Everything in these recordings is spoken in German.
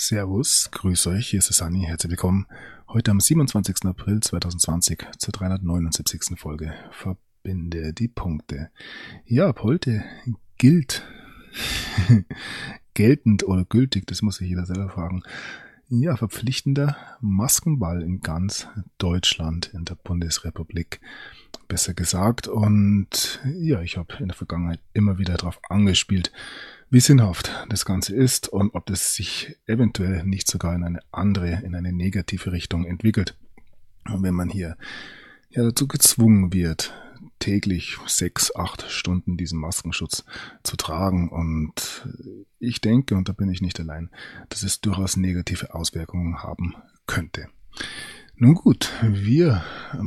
Servus, grüß euch, hier ist Sunny, herzlich willkommen. Heute am 27. April 2020 zur 379. Folge. Verbinde die Punkte. Ja, ab heute gilt, geltend oder gültig, das muss sich jeder selber fragen, ja, verpflichtender Maskenball in ganz Deutschland, in der Bundesrepublik, besser gesagt. Und ja, ich habe in der Vergangenheit immer wieder darauf angespielt, wie sinnhaft das Ganze ist und ob das sich eventuell nicht sogar in eine negative Richtung entwickelt. Und wenn man hier ja dazu gezwungen wird, täglich 6-8 Stunden diesen Maskenschutz zu tragen. Und ich denke, und da bin ich nicht allein, dass es durchaus negative Auswirkungen haben könnte. Nun gut, wir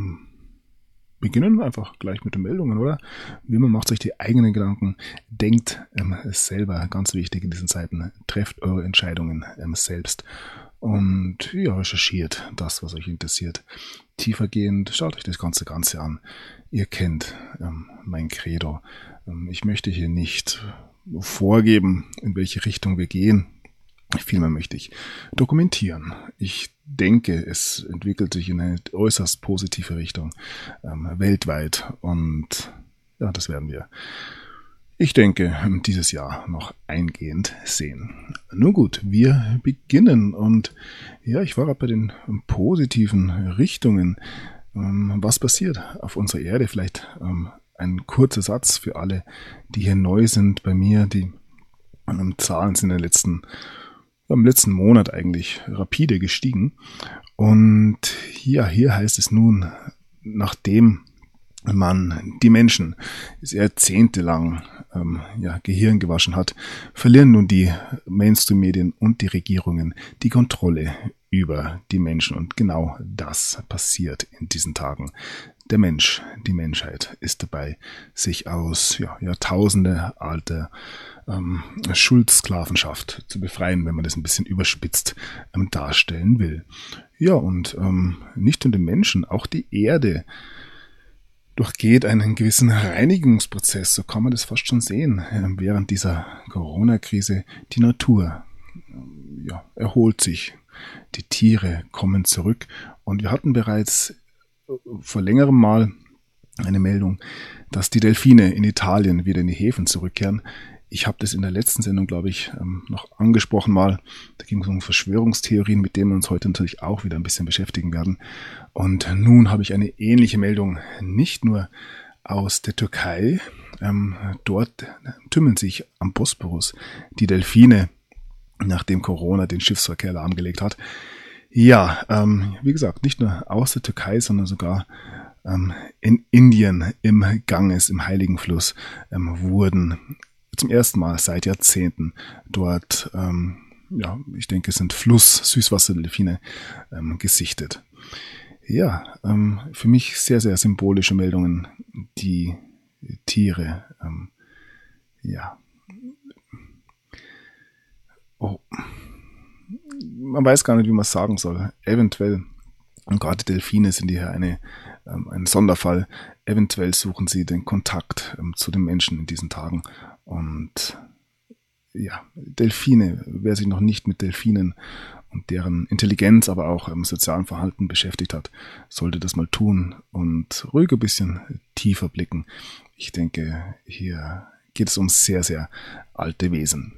beginnen einfach gleich mit den Meldungen, oder? Wie man macht sich die eigenen Gedanken, denkt selber, ganz wichtig in diesen Zeiten, trefft eure Entscheidungen selbst und ja, recherchiert das, was euch interessiert. Tiefergehend, schaut euch das Ganze an. Ihr kennt mein Credo. Ich möchte hier nicht vorgeben, in welche Richtung wir gehen. Vielmehr möchte ich dokumentieren. Ich denke, es entwickelt sich in eine äußerst positive Richtung weltweit und ja, das werden wir, ich denke, dieses Jahr noch eingehend sehen. Nun gut, wir beginnen und ja, ich war gerade bei den positiven Richtungen. Was passiert auf unserer Erde? Vielleicht ein kurzer Satz für alle, die hier neu sind bei mir. Die Zahlen sind im letzten Monat eigentlich rapide gestiegen. Und ja, hier heißt es nun, nachdem man die Menschen jahrzehntelang Gehirn gewaschen hat, verlieren nun die Mainstream-Medien und die Regierungen die Kontrolle über die Menschen. Und genau das passiert in diesen Tagen. Der Mensch, die Menschheit ist dabei, sich aus Jahrtausende alter Schuldsklavenschaft zu befreien, wenn man das ein bisschen überspitzt darstellen will. Ja, und nicht nur den Menschen, auch die Erde durchgeht einen gewissen Reinigungsprozess, so kann man das fast schon sehen, während dieser Corona-Krise. Die Natur erholt sich, die Tiere kommen zurück und wir hatten bereits vor längerem mal eine Meldung, dass die Delfine in Italien wieder in die Häfen zurückkehren. Ich habe das in der letzten Sendung, glaube ich, noch angesprochen mal. Da ging es um Verschwörungstheorien, mit denen wir uns heute natürlich auch wieder ein bisschen beschäftigen werden. Und nun habe ich eine ähnliche Meldung, nicht nur aus der Türkei. Dort tümmeln sich am Bosporus die Delfine, nachdem Corona den Schiffsverkehr lahmgelegt hat. Ja, wie gesagt, nicht nur aus der Türkei, sondern sogar in Indien im Ganges, im Heiligen Fluss, wurden zum ersten Mal seit Jahrzehnten dort, ich denke, es sind Süßwasserdelfine gesichtet. Ja, für mich sehr, sehr symbolische Meldungen, die Tiere, man weiß gar nicht, wie man es sagen soll. Eventuell, und gerade Delfine sind hier ein Sonderfall, eventuell suchen sie den Kontakt zu den Menschen in diesen Tagen. Und ja, Delfine, wer sich noch nicht mit Delfinen und deren Intelligenz, aber auch im sozialen Verhalten beschäftigt hat, sollte das mal tun und ruhig ein bisschen tiefer blicken. Ich denke, hier geht es um sehr, sehr alte Wesen.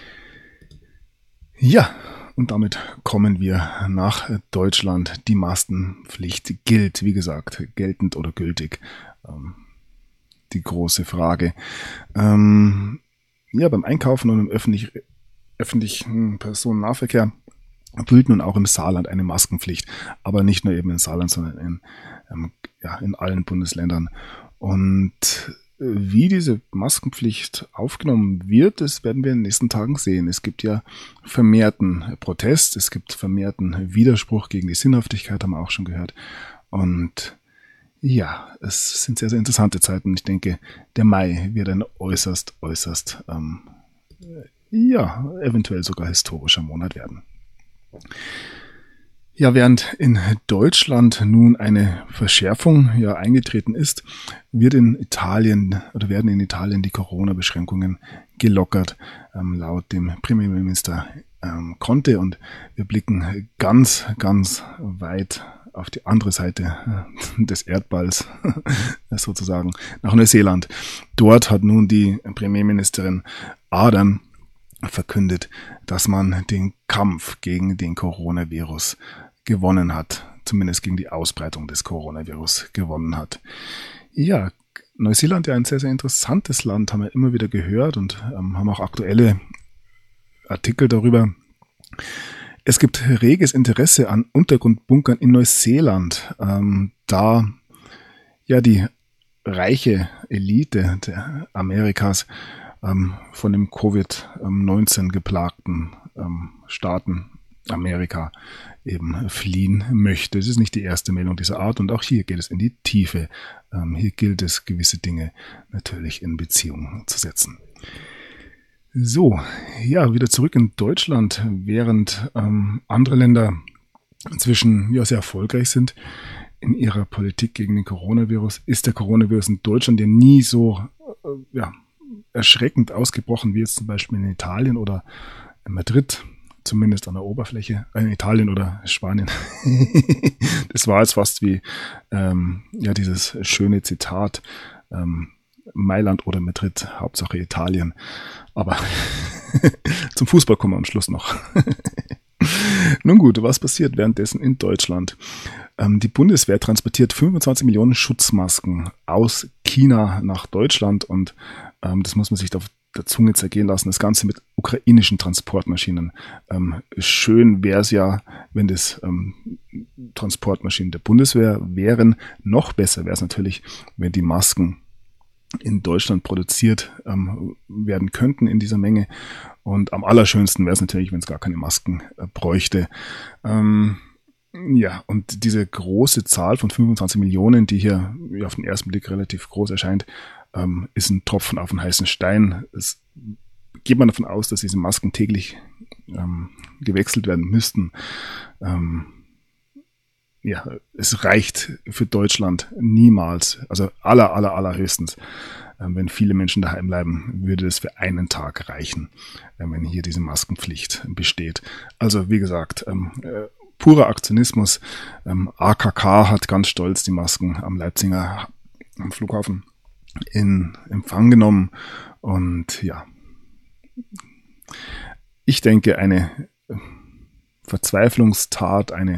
Ja, und damit kommen wir nach Deutschland. Die Maskenpflicht gilt, wie gesagt, geltend oder gültig. Die große Frage. Beim Einkaufen und im öffentlichen Personennahverkehr gilt nun auch im Saarland eine Maskenpflicht. Aber nicht nur eben im Saarland, sondern in allen Bundesländern. Und wie diese Maskenpflicht aufgenommen wird, das werden wir in den nächsten Tagen sehen. Es gibt ja vermehrten Protest, es gibt vermehrten Widerspruch gegen die Sinnhaftigkeit, haben wir auch schon gehört. Und ja, es sind sehr, sehr interessante Zeiten. Ich denke, der Mai wird ein äußerst, eventuell sogar historischer Monat werden. Ja, während in Deutschland nun eine Verschärfung eingetreten ist, werden in Italien die Corona-Beschränkungen gelockert. Laut dem Premierminister konnte. Und wir blicken ganz, ganz weit auf die andere Seite des Erdballs, sozusagen, nach Neuseeland. Dort hat nun die Premierministerin Ardern verkündet, dass man den Kampf gegen den Coronavirus gewonnen hat, zumindest gegen die Ausbreitung des Coronavirus gewonnen hat. Ja, Neuseeland, ja ein sehr, sehr interessantes Land, haben wir immer wieder gehört und haben auch aktuelle Artikel darüber. Es gibt reges Interesse an Untergrundbunkern in Neuseeland, da ja die reiche Elite der Amerikas von dem Covid-19 geplagten Staaten Amerika eben fliehen möchte. Es ist nicht die erste Meldung dieser Art und auch hier geht es in die Tiefe. Hier gilt es, gewisse Dinge natürlich in Beziehung zu setzen. So, ja, wieder zurück in Deutschland, während andere Länder inzwischen ja sehr erfolgreich sind in ihrer Politik gegen den Coronavirus, ist der Coronavirus in Deutschland ja nie so erschreckend ausgebrochen wie jetzt zum Beispiel in Italien oder in Madrid, zumindest an der Oberfläche, in Italien oder Spanien. Das war jetzt fast wie dieses schöne Zitat, Mailand oder Madrid, Hauptsache Italien. Aber zum Fußball kommen wir am Schluss noch. Nun gut, was passiert währenddessen in Deutschland? Die Bundeswehr transportiert 25 Millionen Schutzmasken aus China nach Deutschland und das muss man sich auf der Zunge zergehen lassen. Das Ganze mit ukrainischen Transportmaschinen. Schön wäre es ja, wenn das Transportmaschinen der Bundeswehr wären. Noch besser wäre es natürlich, wenn die Masken in Deutschland produziert werden könnten in dieser Menge. Und am allerschönsten wäre es natürlich, wenn es gar keine Masken bräuchte. Ja, und diese große Zahl von 25 Millionen, die hier auf den ersten Blick relativ groß erscheint, ist ein Tropfen auf den heißen Stein. Es geht man davon aus, dass diese Masken täglich gewechselt werden müssten. Es reicht für Deutschland niemals, also allerhöchstens. Wenn viele Menschen daheim bleiben, würde es für einen Tag reichen, wenn hier diese Maskenpflicht besteht. Also wie gesagt, purer Aktionismus. AKK hat ganz stolz die Masken am Leipziger am Flughafen in Empfang genommen. Und ja, ich denke, eine Verzweiflungstat, eine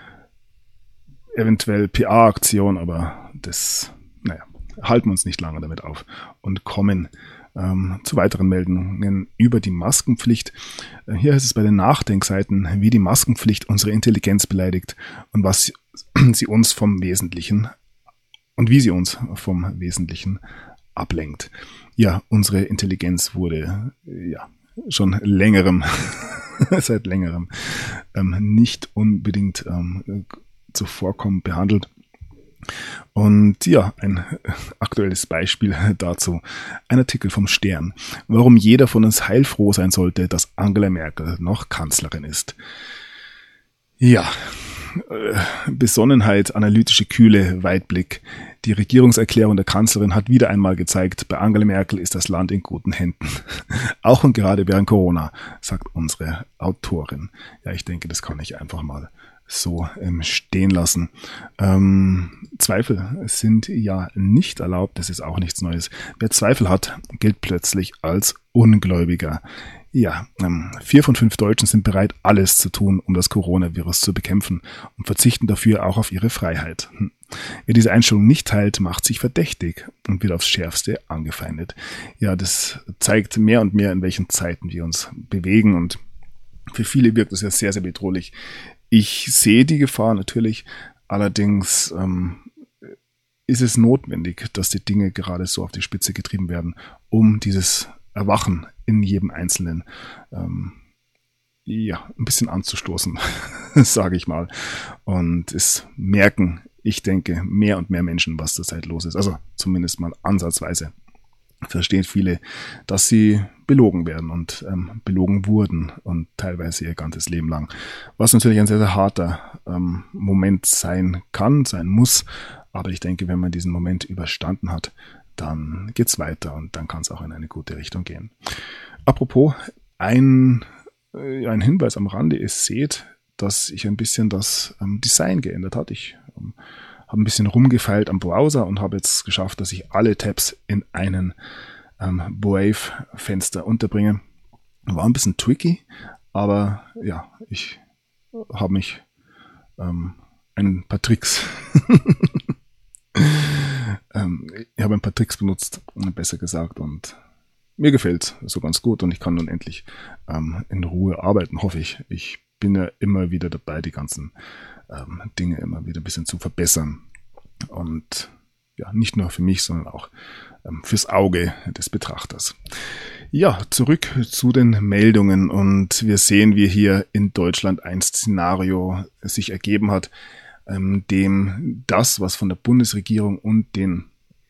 eventuell PR-Aktion, aber halten wir uns nicht lange damit auf und kommen zu weiteren Meldungen über die Maskenpflicht. Hier heißt es bei den Nachdenkseiten, wie die Maskenpflicht unsere Intelligenz beleidigt und was sie uns vom Wesentlichen und wie sie uns vom Wesentlichen ablenkt. Ja, unsere Intelligenz wurde schon seit längerem nicht unbedingt zuvorkommend behandelt. Und ja, ein aktuelles Beispiel dazu. Ein Artikel vom Stern. Warum jeder von uns heilfroh sein sollte, dass Angela Merkel noch Kanzlerin ist. Ja, Besonnenheit, analytische Kühle, Weitblick. Die Regierungserklärung der Kanzlerin hat wieder einmal gezeigt, bei Angela Merkel ist das Land in guten Händen. Auch und gerade während Corona, sagt unsere Autorin. Ja, ich denke, das kann ich einfach mal so stehen lassen. Zweifel sind ja nicht erlaubt, das ist auch nichts Neues. Wer Zweifel hat, gilt plötzlich als Ungläubiger. Ja, 4 von 5 Deutschen sind bereit, alles zu tun, um das Coronavirus zu bekämpfen und verzichten dafür auch auf ihre Freiheit. Wer diese Einstellung nicht teilt, macht sich verdächtig und wird aufs Schärfste angefeindet. Ja, das zeigt mehr und mehr, in welchen Zeiten wir uns bewegen und für viele wirkt es ja sehr, sehr bedrohlich. Ich sehe die Gefahr natürlich, allerdings ist es notwendig, dass die Dinge gerade so auf die Spitze getrieben werden, um dieses Erwachen in jedem Einzelnen ein bisschen anzustoßen, sage ich mal. Und es merken, ich denke, mehr und mehr Menschen, was zurzeit los ist. Also zumindest mal ansatzweise verstehen viele, dass sie belogen werden und belogen wurden und teilweise ihr ganzes Leben lang. Was natürlich ein sehr, sehr harter Moment sein kann, sein muss. Aber ich denke, wenn man diesen Moment überstanden hat, dann geht's weiter und dann kann es auch in eine gute Richtung gehen. Apropos, ein ein Hinweis am Rande, ihr seht, dass sich ein bisschen das Design geändert hat. Ich habe ein bisschen rumgefeilt am Browser und habe jetzt geschafft, dass ich alle Tabs in einen Brave-Fenster unterbringe. War ein bisschen tricky, aber ja, ich habe mich ein paar Tricks ich habe ein paar Tricks benutzt, besser gesagt, und mir gefällt so ganz gut und ich kann nun endlich in Ruhe arbeiten, hoffe ich. Ich bin ja immer wieder dabei, die ganzen Dinge immer wieder ein bisschen zu verbessern. Und ja, nicht nur für mich, sondern auch fürs Auge des Betrachters. Ja, zurück zu den Meldungen, und wir sehen, wie hier in Deutschland ein Szenario sich ergeben hat, dem das, was von der Bundesregierung und den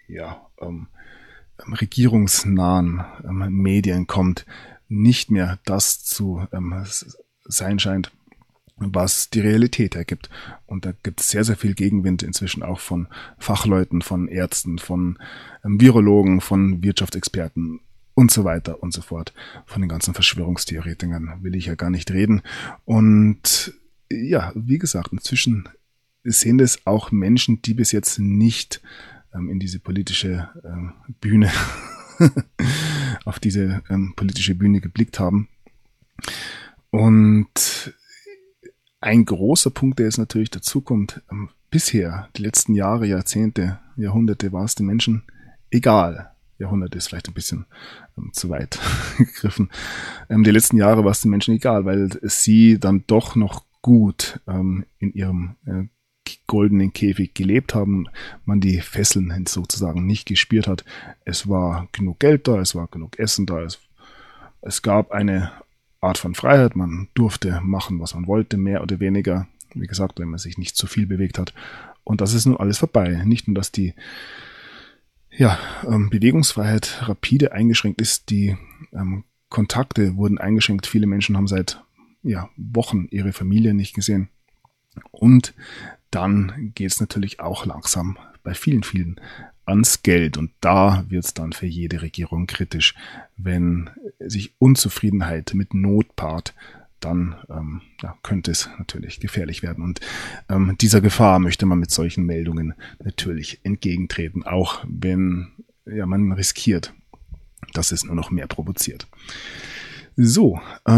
regierungsnahen Medien kommt, nicht mehr das zu sein scheint, was die Realität ergibt. Und da gibt es sehr, sehr viel Gegenwind inzwischen auch von Fachleuten, von Ärzten, von Virologen, von Wirtschaftsexperten und so weiter und so fort. Von den ganzen Verschwörungstheoretikern will ich ja gar nicht reden. Und ja, wie gesagt, inzwischen sehen das auch Menschen, die bis jetzt nicht in diese politische Bühne, auf diese politische Bühne geblickt haben. Und ein großer Punkt, der jetzt natürlich dazu kommt, bisher, die letzten Jahre, Jahrzehnte, Jahrhunderte, war es den Menschen egal. Jahrhunderte ist vielleicht ein bisschen zu weit gegriffen. Die letzten Jahre war es den Menschen egal, weil sie dann doch noch gut in ihrem goldenen Käfig gelebt haben, man die Fesseln sozusagen nicht gespürt hat. Es war genug Geld da, es war genug Essen da, es gab eine Art von Freiheit, man durfte machen, was man wollte, mehr oder weniger, wie gesagt, wenn man sich nicht zu viel bewegt hat. Und das ist nun alles vorbei. Nicht nur, dass die Bewegungsfreiheit rapide eingeschränkt ist, die Kontakte wurden eingeschränkt, viele Menschen haben seit Wochen ihre Familie nicht gesehen. Und dann geht es natürlich auch langsam bei vielen, vielen ans Geld. Und da wird es dann für jede Regierung kritisch, wenn sich Unzufriedenheit mit Not paart, dann könnte es natürlich gefährlich werden. Und dieser Gefahr möchte man mit solchen Meldungen natürlich entgegentreten, auch wenn man riskiert, dass es nur noch mehr provoziert. So,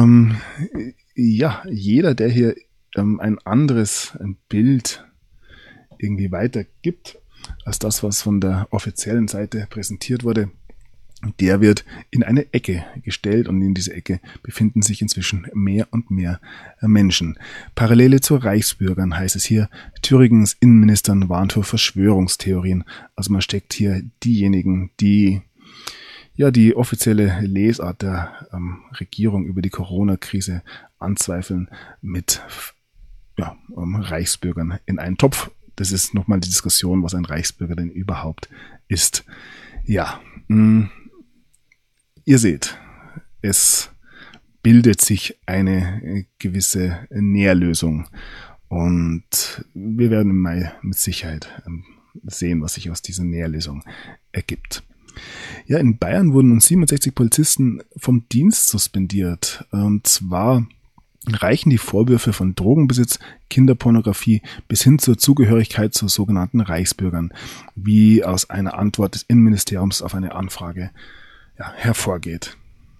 jeder, der hier ein anderes Bild irgendwie weitergibt als das, was von der offiziellen Seite präsentiert wurde, der wird in eine Ecke gestellt, und in dieser Ecke befinden sich inzwischen mehr und mehr Menschen. Parallele zu Reichsbürgern heißt es hier, Thüringens Innenministern warnt vor Verschwörungstheorien. Also man steckt hier diejenigen, die die offizielle Lesart der Regierung über die Corona-Krise anzweifeln, mit Reichsbürgern in einen Topf. Das ist nochmal die Diskussion, was ein Reichsbürger denn überhaupt ist. Ja, ihr seht, es bildet sich eine gewisse Nährlösung, und wir werden im Mai mit Sicherheit sehen, was sich aus dieser Nährlösung ergibt. Ja, in Bayern wurden nun 67 Polizisten vom Dienst suspendiert, und zwar reichen die Vorwürfe von Drogenbesitz, Kinderpornografie bis hin zur Zugehörigkeit zu sogenannten Reichsbürgern, wie aus einer Antwort des Innenministeriums auf eine Anfrage hervorgeht.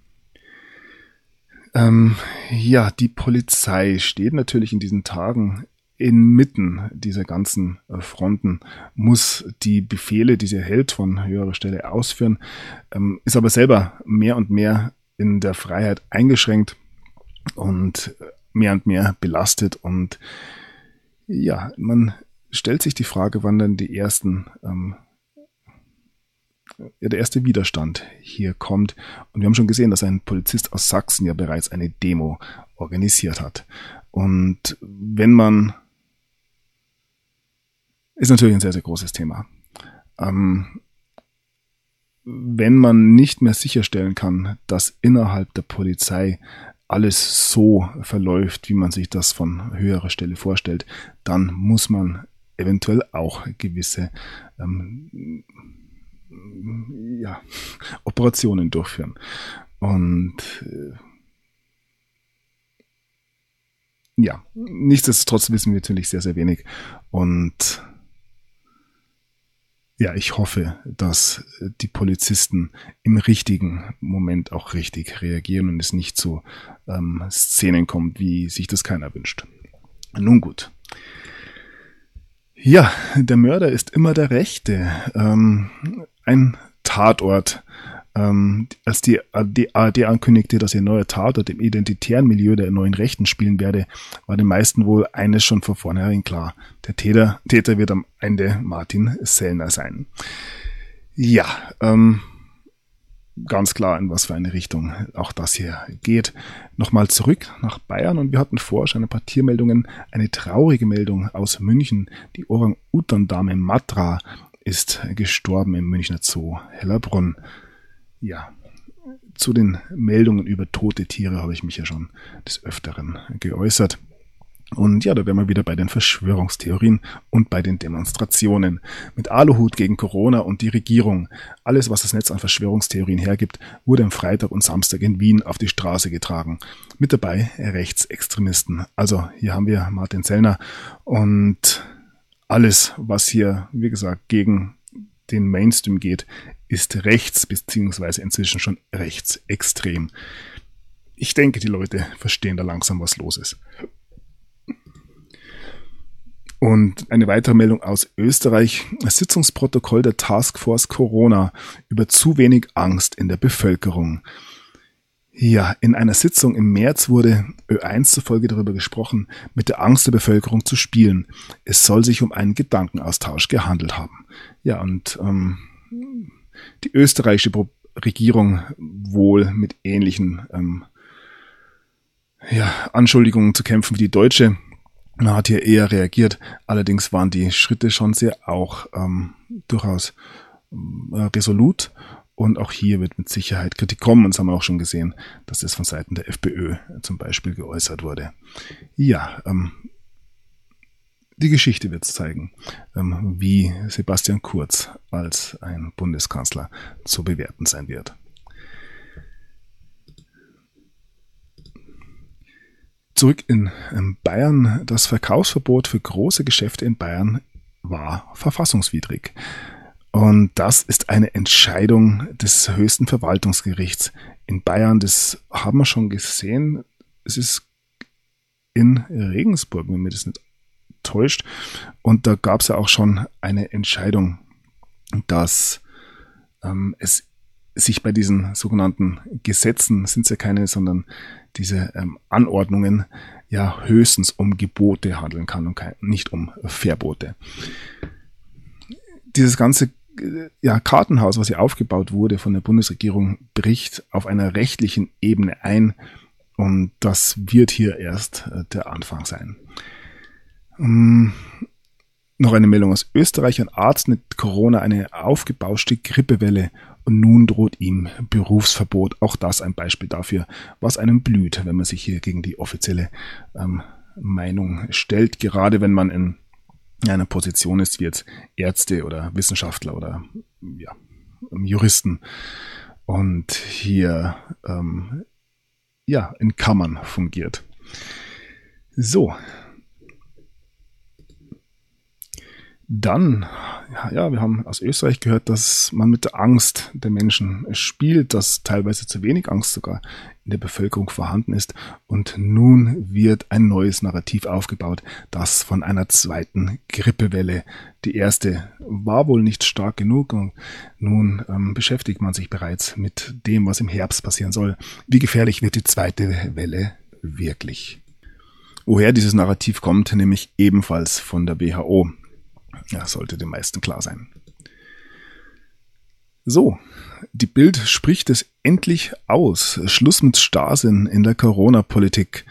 Die Polizei steht natürlich in diesen Tagen inmitten dieser ganzen Fronten, muss die Befehle, die sie erhält, von höherer Stelle ausführen, ist aber selber mehr und mehr in der Freiheit eingeschränkt und mehr belastet. Und man stellt sich die Frage, wann dann der erste Widerstand hier kommt. Und wir haben schon gesehen, dass ein Polizist aus Sachsen ja bereits eine Demo organisiert hat. Und ist natürlich ein sehr, sehr großes Thema. Wenn man nicht mehr sicherstellen kann, dass innerhalb der Polizei alles so verläuft, wie man sich das von höherer Stelle vorstellt, dann muss man eventuell auch gewisse Operationen durchführen. Und ja, nichtsdestotrotz wissen wir natürlich sehr, sehr wenig. Und ja, ich hoffe, dass die Polizisten im richtigen Moment auch richtig reagieren und es nicht zu Szenen kommt, wie sich das keiner wünscht. Nun gut. Ja, der Mörder ist immer der Rechte. Ein Tatort. Als die ARD ankündigte, dass ihr neuer Tatort im identitären Milieu der neuen Rechten spielen werde, war den meisten wohl eines schon von vornherein klar. Der Täter wird am Ende Martin Sellner sein. Ja, ganz klar, in was für eine Richtung auch das hier geht. Nochmal zurück nach Bayern und wir hatten vorher schon ein paar Tiermeldungen. Eine traurige Meldung aus München. Die Orang-Utan-Dame Matra ist gestorben im Münchner Zoo Hellerbrunn. Ja, zu den Meldungen über tote Tiere habe ich mich ja schon des Öfteren geäußert. Und ja, da wären wir wieder bei den Verschwörungstheorien und bei den Demonstrationen. Mit Aluhut gegen Corona und die Regierung. Alles, was das Netz an Verschwörungstheorien hergibt, wurde am Freitag und Samstag in Wien auf die Straße getragen. Mit dabei Rechtsextremisten. Also hier haben wir Martin Sellner und alles, was hier, wie gesagt, gegen den Mainstream geht, ist rechts, beziehungsweise inzwischen schon rechtsextrem. Ich denke, die Leute verstehen da langsam, was los ist. Und eine weitere Meldung aus Österreich. Das Sitzungsprotokoll der Taskforce Corona über zu wenig Angst in der Bevölkerung. Ja, in einer Sitzung im März wurde Ö1 zufolge darüber gesprochen, mit der Angst der Bevölkerung zu spielen. Es soll sich um einen Gedankenaustausch gehandelt haben. Ja, und die österreichische Regierung wohl mit ähnlichen Anschuldigungen zu kämpfen wie die deutsche. Man hat hier eher reagiert. Allerdings waren die Schritte schon sehr auch durchaus resolut. Und auch hier wird mit Sicherheit Kritik kommen. Und das haben wir auch schon gesehen, dass das von Seiten der FPÖ zum Beispiel geäußert wurde. Ja, die Geschichte wird zeigen, wie Sebastian Kurz als ein Bundeskanzler zu bewerten sein wird. Zurück in Bayern. Das Verkaufsverbot für große Geschäfte in Bayern war verfassungswidrig. Und das ist eine Entscheidung des höchsten Verwaltungsgerichts in Bayern. Das haben wir schon gesehen. Es ist in Regensburg, wenn mir das nicht täuscht. Und da gab es ja auch schon eine Entscheidung, dass es sich bei diesen sogenannten Gesetzen, sind es ja keine, sondern diese Anordnungen, ja höchstens um Gebote handeln kann und nicht um Verbote. Dieses ganze Kartenhaus, was hier aufgebaut wurde von der Bundesregierung, bricht auf einer rechtlichen Ebene ein und das wird hier erst der Anfang sein. Noch eine Meldung aus Österreich. Ein Arzt mit Corona eine aufgebauschte Grippewelle und nun droht ihm Berufsverbot. Auch das ein Beispiel dafür, was einem blüht, wenn man sich hier gegen die offizielle Meinung stellt. Gerade wenn man in einer Position ist wie jetzt Ärzte oder Wissenschaftler oder Juristen und hier in Kammern fungiert. So. Dann, wir haben aus Österreich gehört, dass man mit der Angst der Menschen spielt, dass teilweise zu wenig Angst sogar in der Bevölkerung vorhanden ist. Und nun wird ein neues Narrativ aufgebaut, das von einer zweiten Grippewelle. Die erste war wohl nicht stark genug und nun beschäftigt man sich bereits mit dem, was im Herbst passieren soll. Wie gefährlich wird die zweite Welle wirklich? Woher dieses Narrativ kommt, nämlich ebenfalls von der WHO. Ja, sollte den meisten klar sein. So, die Bild spricht es endlich aus. Schluss mit Starrsinn in der Corona-Politik.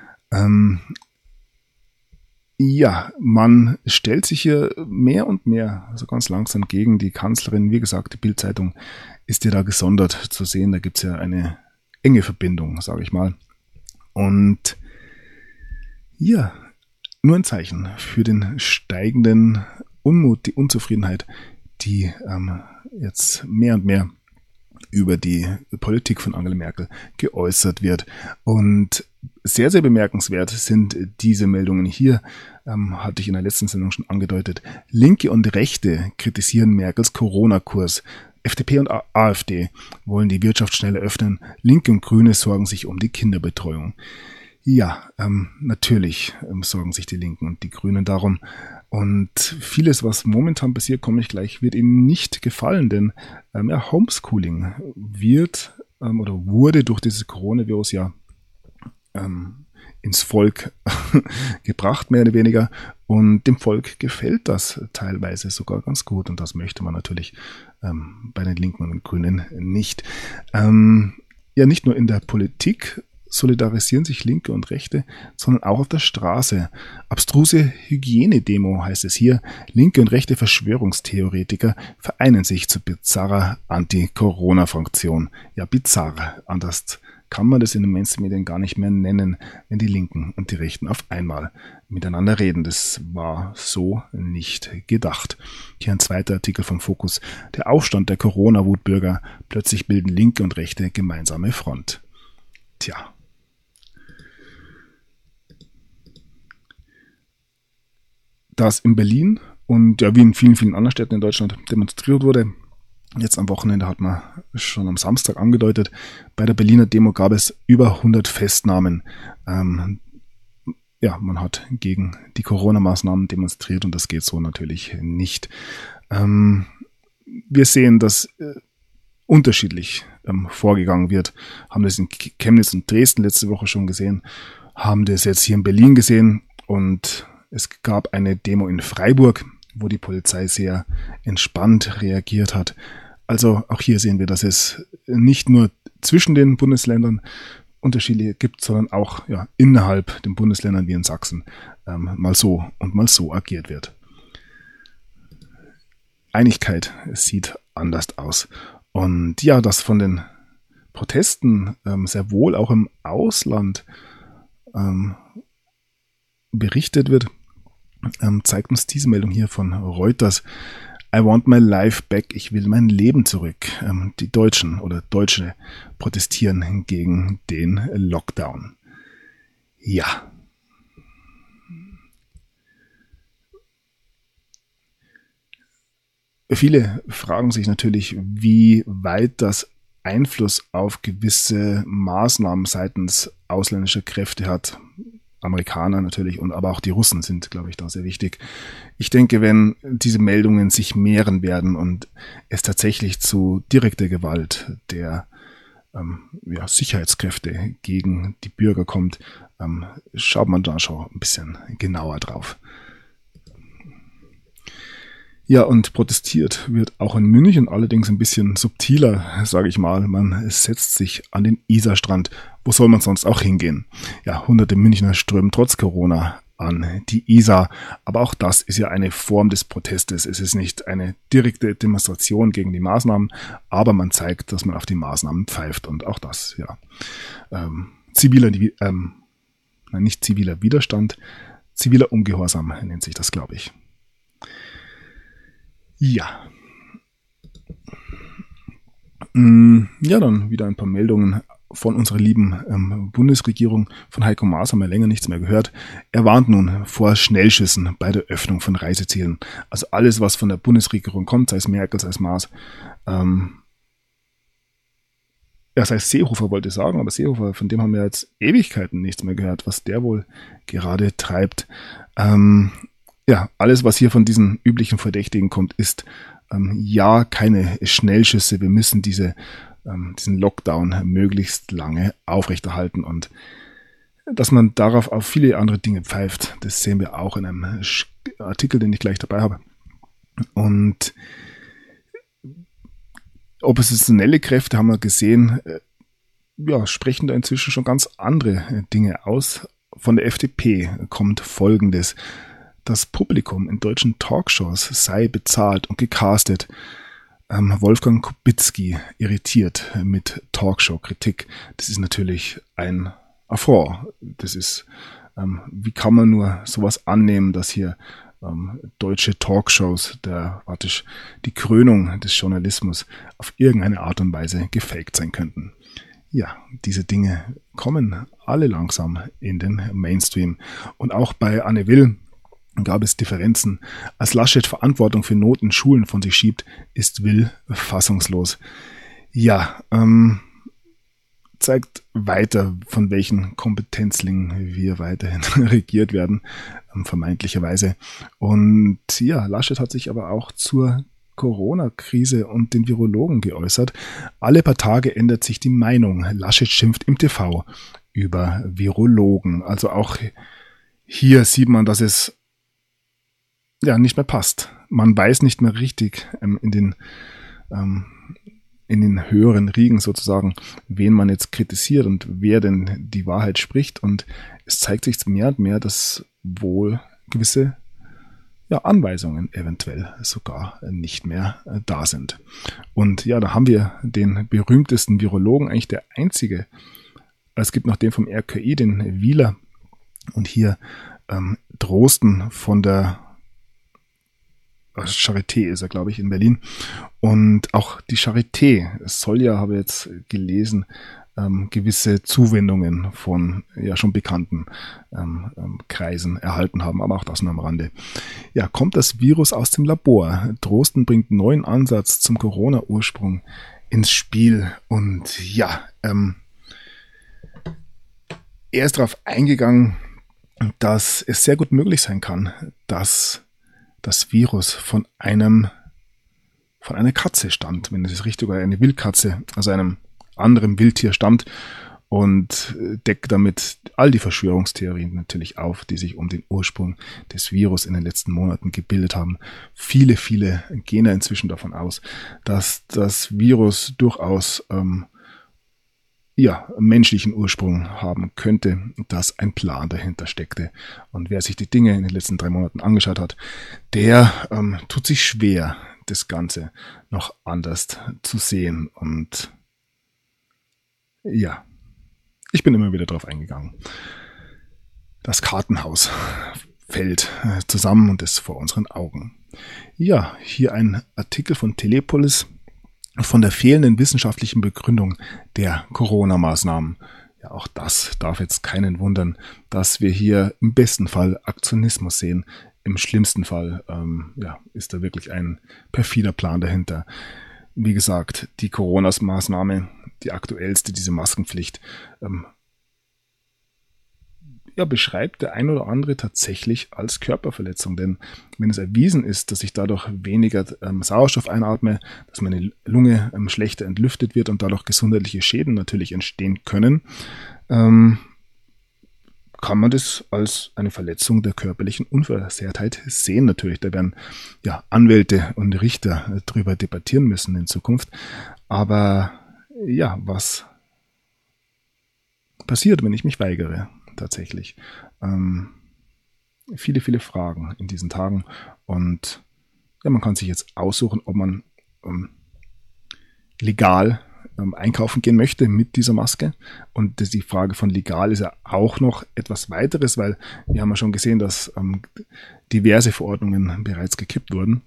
Man stellt sich hier mehr und mehr, also ganz langsam gegen die Kanzlerin. Wie gesagt, die Bild-Zeitung ist ja da gesondert zu sehen. Da gibt es ja eine enge Verbindung, sage ich mal. Und ja, nur ein Zeichen für den steigenden Unmut, die Unzufriedenheit, die jetzt mehr und mehr über die Politik von Angela Merkel geäußert wird. Und sehr, sehr bemerkenswert sind diese Meldungen hier, hatte ich in der letzten Sendung schon angedeutet. Linke und Rechte kritisieren Merkels Corona-Kurs. FDP und AfD wollen die Wirtschaft schneller öffnen. Linke und Grüne sorgen sich um die Kinderbetreuung. Ja, natürlich sorgen sich die Linken und die Grünen darum. Und vieles, was momentan passiert, komme ich gleich, wird ihnen nicht gefallen, denn Homeschooling wird oder wurde durch dieses Coronavirus ja ins Volk gebracht, mehr oder weniger. Und dem Volk gefällt das teilweise sogar ganz gut. Und das möchte man natürlich bei den Linken und den Grünen nicht. Ja, nicht nur in der Politik solidarisieren sich Linke und Rechte, sondern auch auf der Straße. Abstruse Hygienedemo heißt es hier. Linke und rechte Verschwörungstheoretiker vereinen sich zu bizarrer Anti-Corona-Fraktion. Ja, bizarr. Anders kann man das in den Mainstream-Medien gar nicht mehr nennen, wenn die Linken und die Rechten auf einmal miteinander reden. Das war so nicht gedacht. Hier ein zweiter Artikel vom Fokus. Der Aufstand der Corona-Wutbürger. Plötzlich bilden Linke und Rechte gemeinsame Front. Tja. Dass in Berlin und ja wie in vielen, vielen anderen Städten in Deutschland demonstriert wurde, jetzt am Wochenende hat man schon am Samstag angedeutet, bei der Berliner Demo gab es über 100 Festnahmen. Ja, man hat gegen die Corona-Maßnahmen demonstriert und das geht so natürlich nicht. Wir sehen, dass unterschiedlich vorgegangen wird. Haben das in Chemnitz und Dresden letzte Woche schon gesehen, haben das jetzt hier in Berlin gesehen und es gab eine Demo in Freiburg, wo die Polizei sehr entspannt reagiert hat. Also auch hier sehen wir, dass es nicht nur zwischen den Bundesländern Unterschiede gibt, sondern auch innerhalb den Bundesländern wie in Sachsen mal so und mal so agiert wird. Einigkeit sieht anders aus. Und ja, dass von den Protesten sehr wohl auch im Ausland berichtet wird, zeigt uns diese Meldung hier von Reuters. I want my life back. Ich will mein Leben zurück. Die Deutschen oder Deutsche protestieren gegen den Lockdown. Ja. Viele fragen sich natürlich, wie weit das Einfluss auf gewisse Maßnahmen seitens ausländischer Kräfte hat. Amerikaner natürlich und aber auch die Russen sind, glaube ich, da sehr wichtig. Ich denke, wenn diese Meldungen sich mehren werden und es tatsächlich zu direkter Gewalt der Sicherheitskräfte gegen die Bürger kommt, schaut man da schon ein bisschen genauer drauf. Ja, und protestiert wird auch in München, allerdings ein bisschen subtiler, sage ich mal. Man setzt sich an den Isarstrand. Wo soll man sonst auch hingehen? Ja, hunderte Münchner strömen trotz Corona an die Isar. Aber auch das ist ja eine Form des Protestes. Es ist nicht eine direkte Demonstration gegen die Maßnahmen, aber man zeigt, dass man auf die Maßnahmen pfeift. Und auch das, nicht ziviler Widerstand, ziviler Ungehorsam nennt sich das, glaube ich. Ja. Ja, dann wieder ein paar Meldungen von unserer lieben Bundesregierung. Von Heiko Maas haben wir länger nichts mehr gehört. Er warnt nun vor Schnellschüssen bei der Öffnung von Reisezielen. Also alles, was von der Bundesregierung kommt, sei es Merkel, sei es Maas. Sei es Seehofer wollte ich sagen, aber Seehofer, von dem haben wir jetzt Ewigkeiten nichts mehr gehört, was der wohl gerade treibt. Alles, was hier von diesen üblichen Verdächtigen kommt, ist keine Schnellschüsse. Wir müssen diesen Lockdown möglichst lange aufrechterhalten und dass man darauf auf viele andere Dinge pfeift, das sehen wir auch in einem Artikel, den ich gleich dabei habe. Und oppositionelle Kräfte haben wir gesehen, sprechen da inzwischen schon ganz andere Dinge aus. Von der FDP kommt Folgendes. Das Publikum in deutschen Talkshows sei bezahlt und gecastet. Wolfgang Kubicki irritiert mit Talkshow-Kritik. Das ist natürlich ein Affront. Das ist, wie kann man nur sowas annehmen, dass hier deutsche Talkshows, der praktisch die Krönung des Journalismus auf irgendeine Art und Weise gefaked sein könnten. Ja, diese Dinge kommen alle langsam in den Mainstream. Und auch bei Anne Will gab es Differenzen. Als Laschet Verantwortung für Not in Schulen von sich schiebt, ist Will fassungslos. Ja, zeigt weiter, von welchen Kompetenzlingen wir weiterhin regiert werden, vermeintlicherweise. Und ja, Laschet hat sich aber auch zur Corona-Krise und den Virologen geäußert. Alle paar Tage ändert sich die Meinung. Laschet schimpft im TV über Virologen. Also auch hier sieht man, dass es ja nicht mehr passt. Man weiß nicht mehr richtig in den höheren Riegen sozusagen, wen man jetzt kritisiert und wer denn die Wahrheit spricht. Und es zeigt sich mehr und mehr, dass wohl gewisse Anweisungen eventuell sogar nicht mehr da sind. Und ja, da haben wir den berühmtesten Virologen, eigentlich der einzige. Es gibt noch den vom RKI, den Wieler, und hier Drosten von der Charité ist er, glaube ich, in Berlin. Und auch die Charité soll ja, habe ich jetzt gelesen, gewisse Zuwendungen von schon bekannten Kreisen erhalten haben, aber auch das nur am Rande. Ja, kommt das Virus aus dem Labor? Drosten bringt neuen Ansatz zum Corona-Ursprung ins Spiel. Und ja, er ist darauf eingegangen, dass es sehr gut möglich sein kann, dass das Virus von einer Katze stammt, wenn es richtig, oder eine Wildkatze, also einem anderen Wildtier stammt, und deckt damit all die Verschwörungstheorien natürlich auf, die sich um den Ursprung des Virus in den letzten Monaten gebildet haben. Viele gehen inzwischen davon aus, dass das Virus durchaus menschlichen Ursprung haben könnte, dass ein Plan dahinter steckte. Und wer sich die Dinge in den letzten 3 Monaten angeschaut hat, der tut sich schwer, das Ganze noch anders zu sehen. Und ja, ich bin immer wieder drauf eingegangen. Das Kartenhaus fällt zusammen und ist vor unseren Augen. Ja, hier ein Artikel von Telepolis von der fehlenden wissenschaftlichen Begründung der Corona-Maßnahmen. Ja, auch das darf jetzt keinen wundern, dass wir hier im besten Fall Aktionismus sehen. Im schlimmsten Fall ist da wirklich ein perfider Plan dahinter. Wie gesagt, die Corona-Maßnahme, die aktuellste, diese Maskenpflicht, beschreibt der ein oder andere tatsächlich als Körperverletzung. Denn wenn es erwiesen ist, dass ich dadurch weniger Sauerstoff einatme, dass meine Lunge schlechter entlüftet wird und dadurch gesundheitliche Schäden natürlich entstehen können, kann man das als eine Verletzung der körperlichen Unversehrtheit sehen natürlich. Da werden Anwälte und Richter drüber debattieren müssen in Zukunft. Aber ja, was passiert, wenn ich mich weigere? Tatsächlich. Viele Fragen in diesen Tagen. Und man kann sich jetzt aussuchen, ob man legal einkaufen gehen möchte mit dieser Maske. Und die Frage von legal ist ja auch noch etwas weiteres, weil wir haben ja schon gesehen, dass diverse Verordnungen bereits gekippt wurden.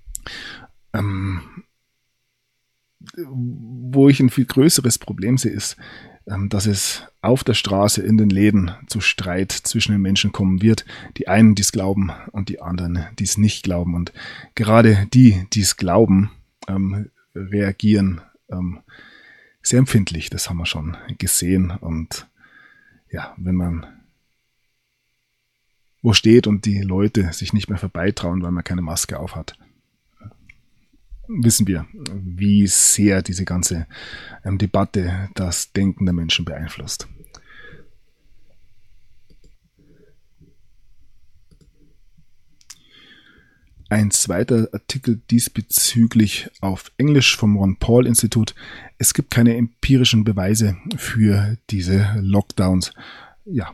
Wo ich ein viel größeres Problem sehe, ist, dass es auf der Straße in den Läden zu Streit zwischen den Menschen kommen wird. Die einen, die es glauben, und die anderen, die es nicht glauben. Und gerade die es glauben, reagieren sehr empfindlich. Das haben wir schon gesehen. Und ja, wenn man wo steht und die Leute sich nicht mehr vorbeitrauen, weil man keine Maske auf hat, wissen wir, wie sehr diese ganze Debatte das Denken der Menschen beeinflusst. Ein zweiter Artikel diesbezüglich auf Englisch vom Ron-Paul-Institut. Es gibt keine empirischen Beweise für diese Lockdowns. Ja,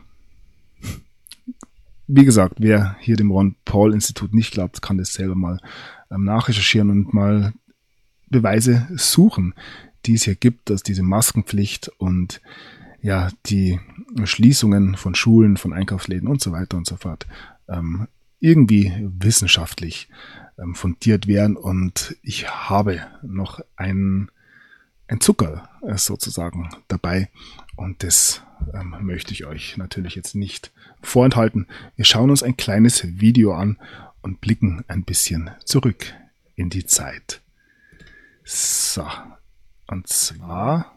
wie gesagt, wer hier dem Ron-Paul-Institut nicht glaubt, kann das selber mal nachrecherchieren und mal Beweise suchen, die es hier gibt, dass diese Maskenpflicht und die Schließungen von Schulen, von Einkaufsläden und so weiter und so fort irgendwie wissenschaftlich fundiert wären. Und ich habe noch ein Zucker sozusagen dabei. Und das möchte ich euch natürlich jetzt nicht vorenthalten. Wir schauen uns ein kleines Video an und blicken ein bisschen zurück in die Zeit. So, und zwar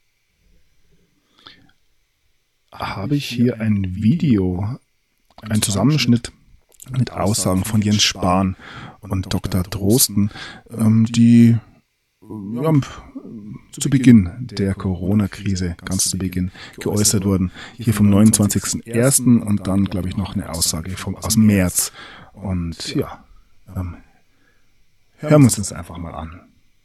habe ich hier ein Video, ein Zusammenschnitt mit Aussagen von Jens Spahn und Dr. Drosten, die zu Beginn der Corona-Krise, ganz zu Beginn, geäußert wurden. Hier vom 29.01. und dann, glaube ich, noch eine Aussage aus dem März. Und ja, hören wir uns das einfach mal an.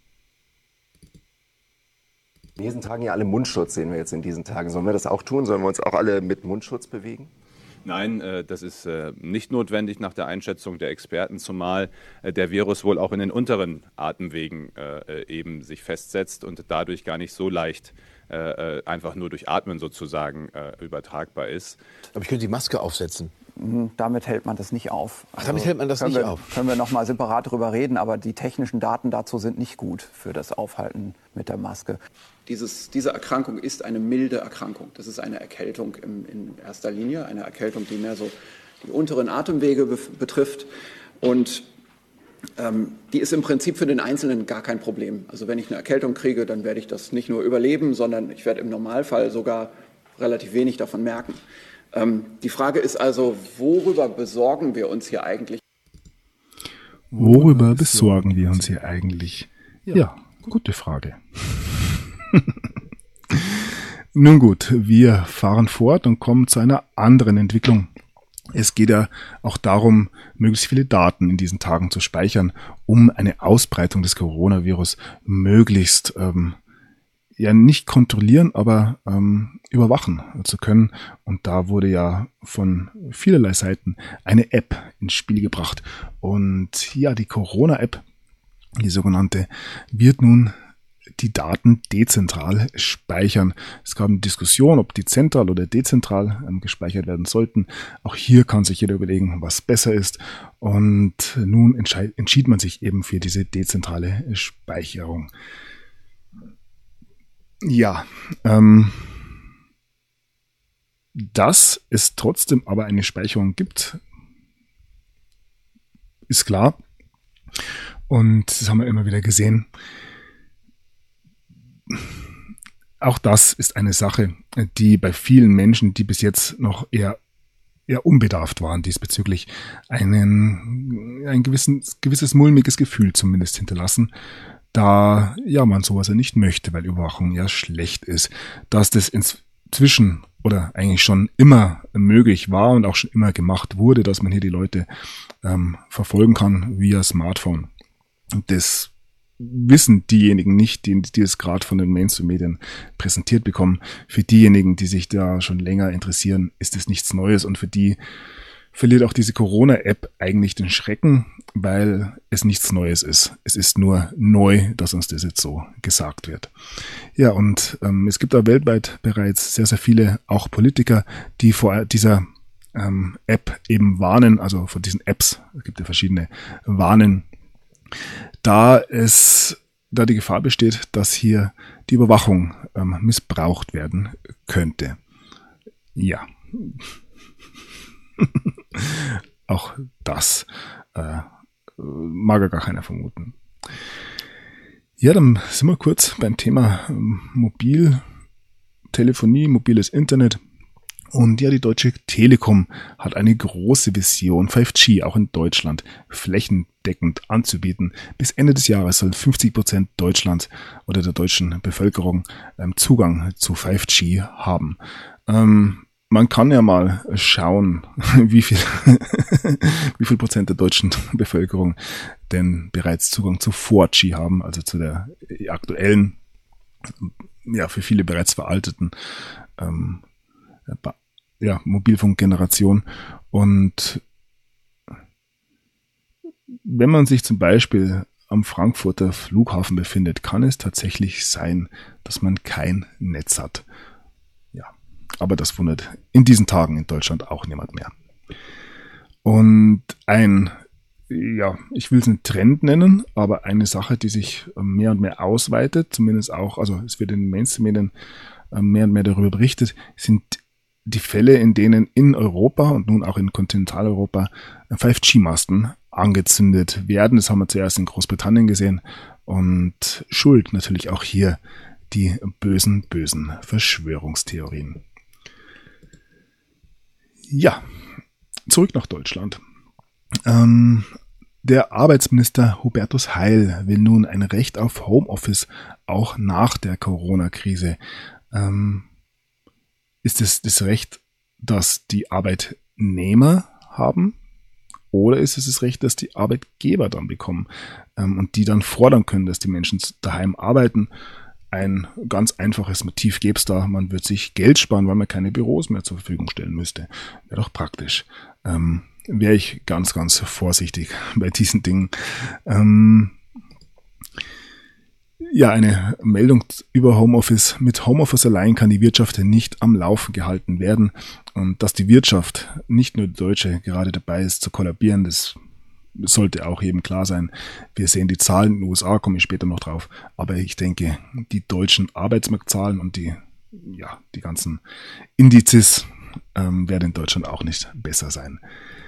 In diesen Tagen ja alle Mundschutz, sehen wir jetzt in diesen Tagen. Sollen wir das auch tun? Sollen wir uns auch alle mit Mundschutz bewegen? Nein, das ist nicht notwendig nach der Einschätzung der Experten, zumal der Virus wohl auch in den unteren Atemwegen eben sich festsetzt und dadurch gar nicht so leicht einfach nur durch Atmen sozusagen übertragbar ist. Aber ich könnte die Maske aufsetzen. Damit hält man das nicht auf. Ach, damit hält man das nicht auf? Können wir noch mal separat drüber reden, aber die technischen Daten dazu sind nicht gut für das Aufhalten mit der Maske. Diese Erkrankung ist eine milde Erkrankung. Das ist eine Erkältung in erster Linie, eine Erkältung, die mehr so die unteren Atemwege betrifft. Und die ist im Prinzip für den Einzelnen gar kein Problem. Also wenn ich eine Erkältung kriege, dann werde ich das nicht nur überleben, sondern ich werde im Normalfall sogar relativ wenig davon merken. Die Frage ist also, worüber besorgen wir uns hier eigentlich? Worüber besorgen wir uns hier eigentlich? Ja, gute Frage. Nun gut, wir fahren fort und kommen zu einer anderen Entwicklung. Es geht ja auch darum, möglichst viele Daten in diesen Tagen zu speichern, um eine Ausbreitung des Coronavirus möglichst ja nicht kontrollieren, aber überwachen zu können. Und da wurde ja von vielerlei Seiten eine App ins Spiel gebracht. Und ja, die Corona-App, die sogenannte, wird nun die Daten dezentral speichern. Es gab eine Diskussion, ob die zentral oder dezentral gespeichert werden sollten. Auch hier kann sich jeder überlegen, was besser ist. Und nun entschied man sich eben für diese dezentrale Speicherung. Ja, dass es trotzdem aber eine Speicherung gibt, ist klar. Und das haben wir immer wieder gesehen. Auch das ist eine Sache, die bei vielen Menschen, die bis jetzt noch eher unbedarft waren diesbezüglich, ein gewisses mulmiges Gefühl zumindest hinterlassen, da ja man sowas ja nicht möchte, weil Überwachung ja schlecht ist. Dass das inzwischen oder eigentlich schon immer möglich war und auch schon immer gemacht wurde, dass man hier die Leute verfolgen kann via Smartphone. Und das wissen diejenigen nicht, die es gerade von den Mainstream-Medien präsentiert bekommen. Für diejenigen, die sich da schon länger interessieren, ist es nichts Neues und für die verliert auch diese Corona-App eigentlich den Schrecken, weil es nichts Neues ist. Es ist nur neu, dass uns das jetzt so gesagt wird. Ja, und es gibt da weltweit bereits sehr, sehr viele, auch Politiker, die vor dieser App eben warnen, also von diesen Apps, es gibt ja verschiedene, warnen, da die Gefahr besteht, dass hier die Überwachung missbraucht werden könnte. Ja. Auch das mag ja gar keiner vermuten. Ja, dann sind wir kurz beim Thema Mobiltelefonie, mobiles Internet. Und ja, die Deutsche Telekom hat eine große Vision, 5G auch in Deutschland flächendeckend anzubieten. Bis Ende des Jahres sollen 50% Deutschlands oder der deutschen Bevölkerung Zugang zu 5G haben. Man kann ja mal schauen, wie viel Prozent der deutschen Bevölkerung denn bereits Zugang zu 4G haben, also zu der aktuellen, ja, für viele bereits veralteten Mobilfunkgeneration. Und wenn man sich zum Beispiel am Frankfurter Flughafen befindet, kann es tatsächlich sein, dass man kein Netz hat. Ja, aber das wundert in diesen Tagen in Deutschland auch niemand mehr. Und ich will es einen Trend nennen, aber eine Sache, die sich mehr und mehr ausweitet, zumindest auch, also es wird in den Mainstream-Medien mehr und mehr darüber berichtet, sind die Fälle, in denen in Europa und nun auch in Kontinentaleuropa 5G-Masten angezündet werden. Das haben wir zuerst in Großbritannien gesehen und schuld natürlich auch hier die bösen Verschwörungstheorien. Ja, zurück nach Deutschland. Der Arbeitsminister Hubertus Heil will nun ein Recht auf Homeoffice auch nach der Corona-Krise. Ist es das Recht, das die Arbeitnehmer haben? Oder ist es das Recht, das die Arbeitgeber dann bekommen und die dann fordern können, dass die Menschen daheim arbeiten? Ein ganz einfaches Motiv gäbe es da, man wird sich Geld sparen, weil man keine Büros mehr zur Verfügung stellen müsste. Wäre doch praktisch. Wäre ich ganz vorsichtig bei diesen Dingen. Eine Meldung über Homeoffice. Mit Homeoffice allein kann die Wirtschaft nicht am Laufen gehalten werden. Und dass die Wirtschaft, nicht nur die deutsche, gerade dabei ist zu kollabieren, das sollte auch jedem klar sein. Wir sehen die Zahlen in den USA, komme ich später noch drauf. Aber ich denke, die deutschen Arbeitsmarktzahlen und die ganzen Indizes werden in Deutschland auch nicht besser sein.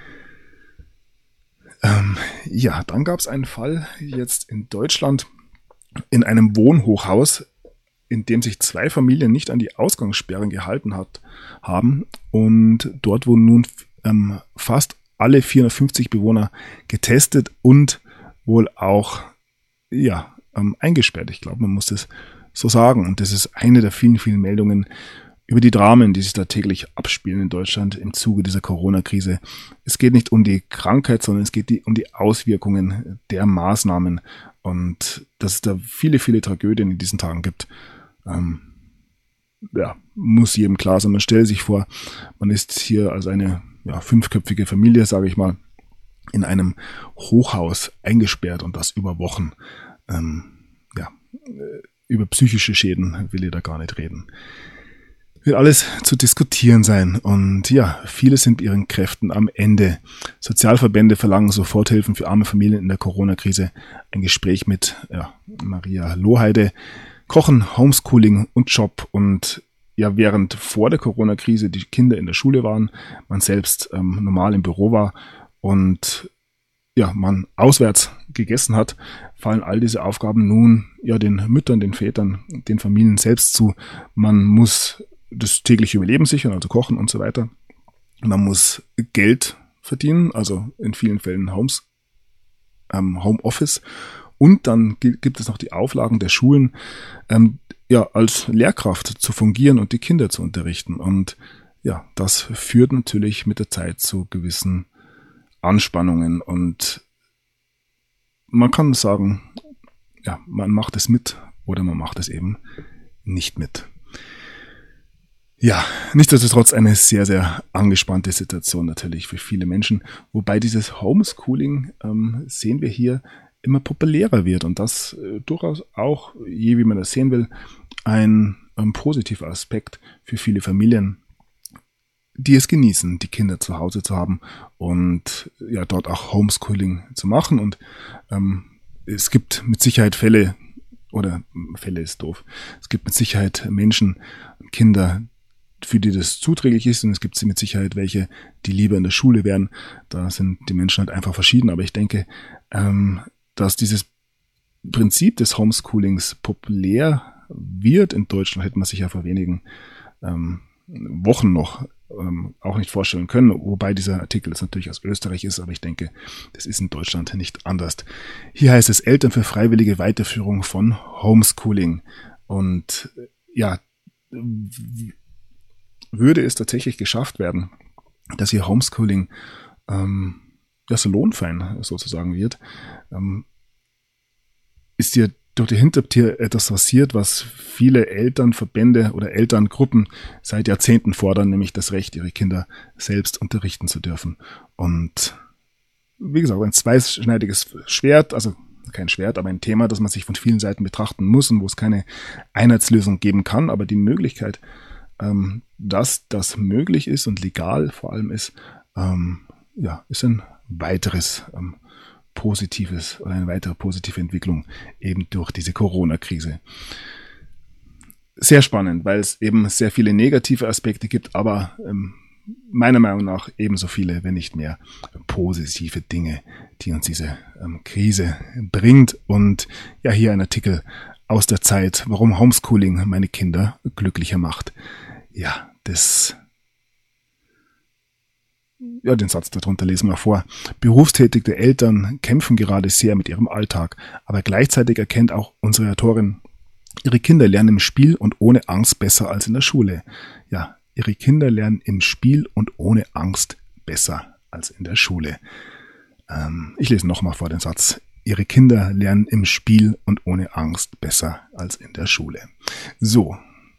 Dann gab es einen Fall jetzt in Deutschland in einem Wohnhochhaus, in dem sich 2 Familien nicht an die Ausgangssperren gehalten haben und dort wurden nun fast alle 450 Bewohner getestet und wohl auch eingesperrt. Ich glaube, man muss das so sagen. Und das ist eine der vielen Meldungen über die Dramen, die sich da täglich abspielen in Deutschland im Zuge dieser Corona-Krise. Es geht nicht um die Krankheit, sondern es geht um die Auswirkungen der Maßnahmen und dass es da viele Tragödien in diesen Tagen gibt. Muss jedem klar sein. Man stellt sich vor, man ist hier als eine 5-köpfige Familie, sage ich mal, in einem Hochhaus eingesperrt und das über Wochen. Über psychische Schäden will ich da gar nicht reden. Wird alles zu diskutieren sein und viele sind bei ihren Kräften am Ende. Sozialverbände verlangen Soforthilfen für arme Familien in der Corona-Krise. Ein Gespräch mit Maria Lohheide. Kochen, Homeschooling und Job und während vor der Corona-Krise die Kinder in der Schule waren, man selbst normal im Büro war und man auswärts gegessen hat, fallen all diese Aufgaben nun den Müttern, den Vätern, den Familien selbst zu. Man muss das tägliche Überleben sichern, also kochen und so weiter. Man muss Geld verdienen, also in vielen Fällen Homeoffice. Und dann gibt es noch die Auflagen der Schulen, als Lehrkraft zu fungieren und die Kinder zu unterrichten. Und das führt natürlich mit der Zeit zu gewissen Anspannungen. Und man kann sagen, man macht es mit oder man macht es eben nicht mit. Nichtsdestotrotz eine sehr angespannte Situation natürlich für viele Menschen, wobei dieses Homeschooling sehen wir hier immer populärer wird und das durchaus auch, je wie man das sehen will, ein positiver Aspekt für viele Familien, die es genießen, die Kinder zu Hause zu haben und dort auch Homeschooling zu machen. Und es gibt mit Sicherheit Fälle ist doof, es gibt mit Sicherheit Menschen, Kinder, für die das zuträglich ist und es gibt mit Sicherheit welche, die lieber in der Schule wären. Da sind die Menschen halt einfach verschieden, aber ich denke, dass dieses Prinzip des Homeschoolings populär wird in Deutschland, hätte man sich ja vor wenigen Wochen noch auch nicht vorstellen können, wobei dieser Artikel jetzt natürlich aus Österreich ist, aber ich denke, das ist in Deutschland nicht anders. Hier heißt es Eltern für freiwillige Weiterführung von Homeschooling und würde es tatsächlich geschafft werden, dass hier Homeschooling so lohnfein sozusagen wird, ist hier durch die Hintertür etwas passiert, was viele Elternverbände oder Elterngruppen seit Jahrzehnten fordern, nämlich das Recht, ihre Kinder selbst unterrichten zu dürfen. Und wie gesagt, ein zweischneidiges Schwert, also kein Schwert, aber ein Thema, das man sich von vielen Seiten betrachten muss und wo es keine Einheitslösung geben kann, aber die Möglichkeit, dass das möglich ist und legal vor allem ist, ist ein weiteres positives oder eine weitere positive Entwicklung eben durch diese Corona-Krise. Sehr spannend, weil es eben sehr viele negative Aspekte gibt, aber meiner Meinung nach ebenso viele, wenn nicht mehr, positive Dinge, die uns diese Krise bringt. Und ja, hier ein Artikel aus der Zeit, warum Homeschooling meine Kinder glücklicher macht. Ja, den Satz darunter lesen wir vor. Berufstätige Eltern kämpfen gerade sehr mit ihrem Alltag, aber gleichzeitig erkennt auch unsere Autorin, ihre Kinder lernen im Spiel und ohne Angst besser als in der Schule. Ja, ihre Kinder lernen im Spiel und ohne Angst besser als in der Schule. Ich lese nochmal vor den Satz. Ihre Kinder lernen im Spiel und ohne Angst besser als in der Schule. So.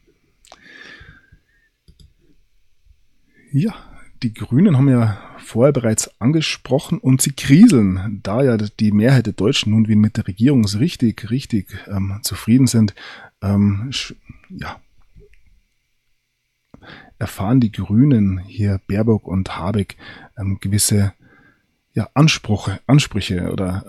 Ja, die Grünen haben ja vorher bereits angesprochen und sie kriseln, da ja die Mehrheit der Deutschen nun wie mit der Regierung so richtig zufrieden sind. Erfahren die Grünen hier, Baerbock und Habeck, gewisse Ansprüche oder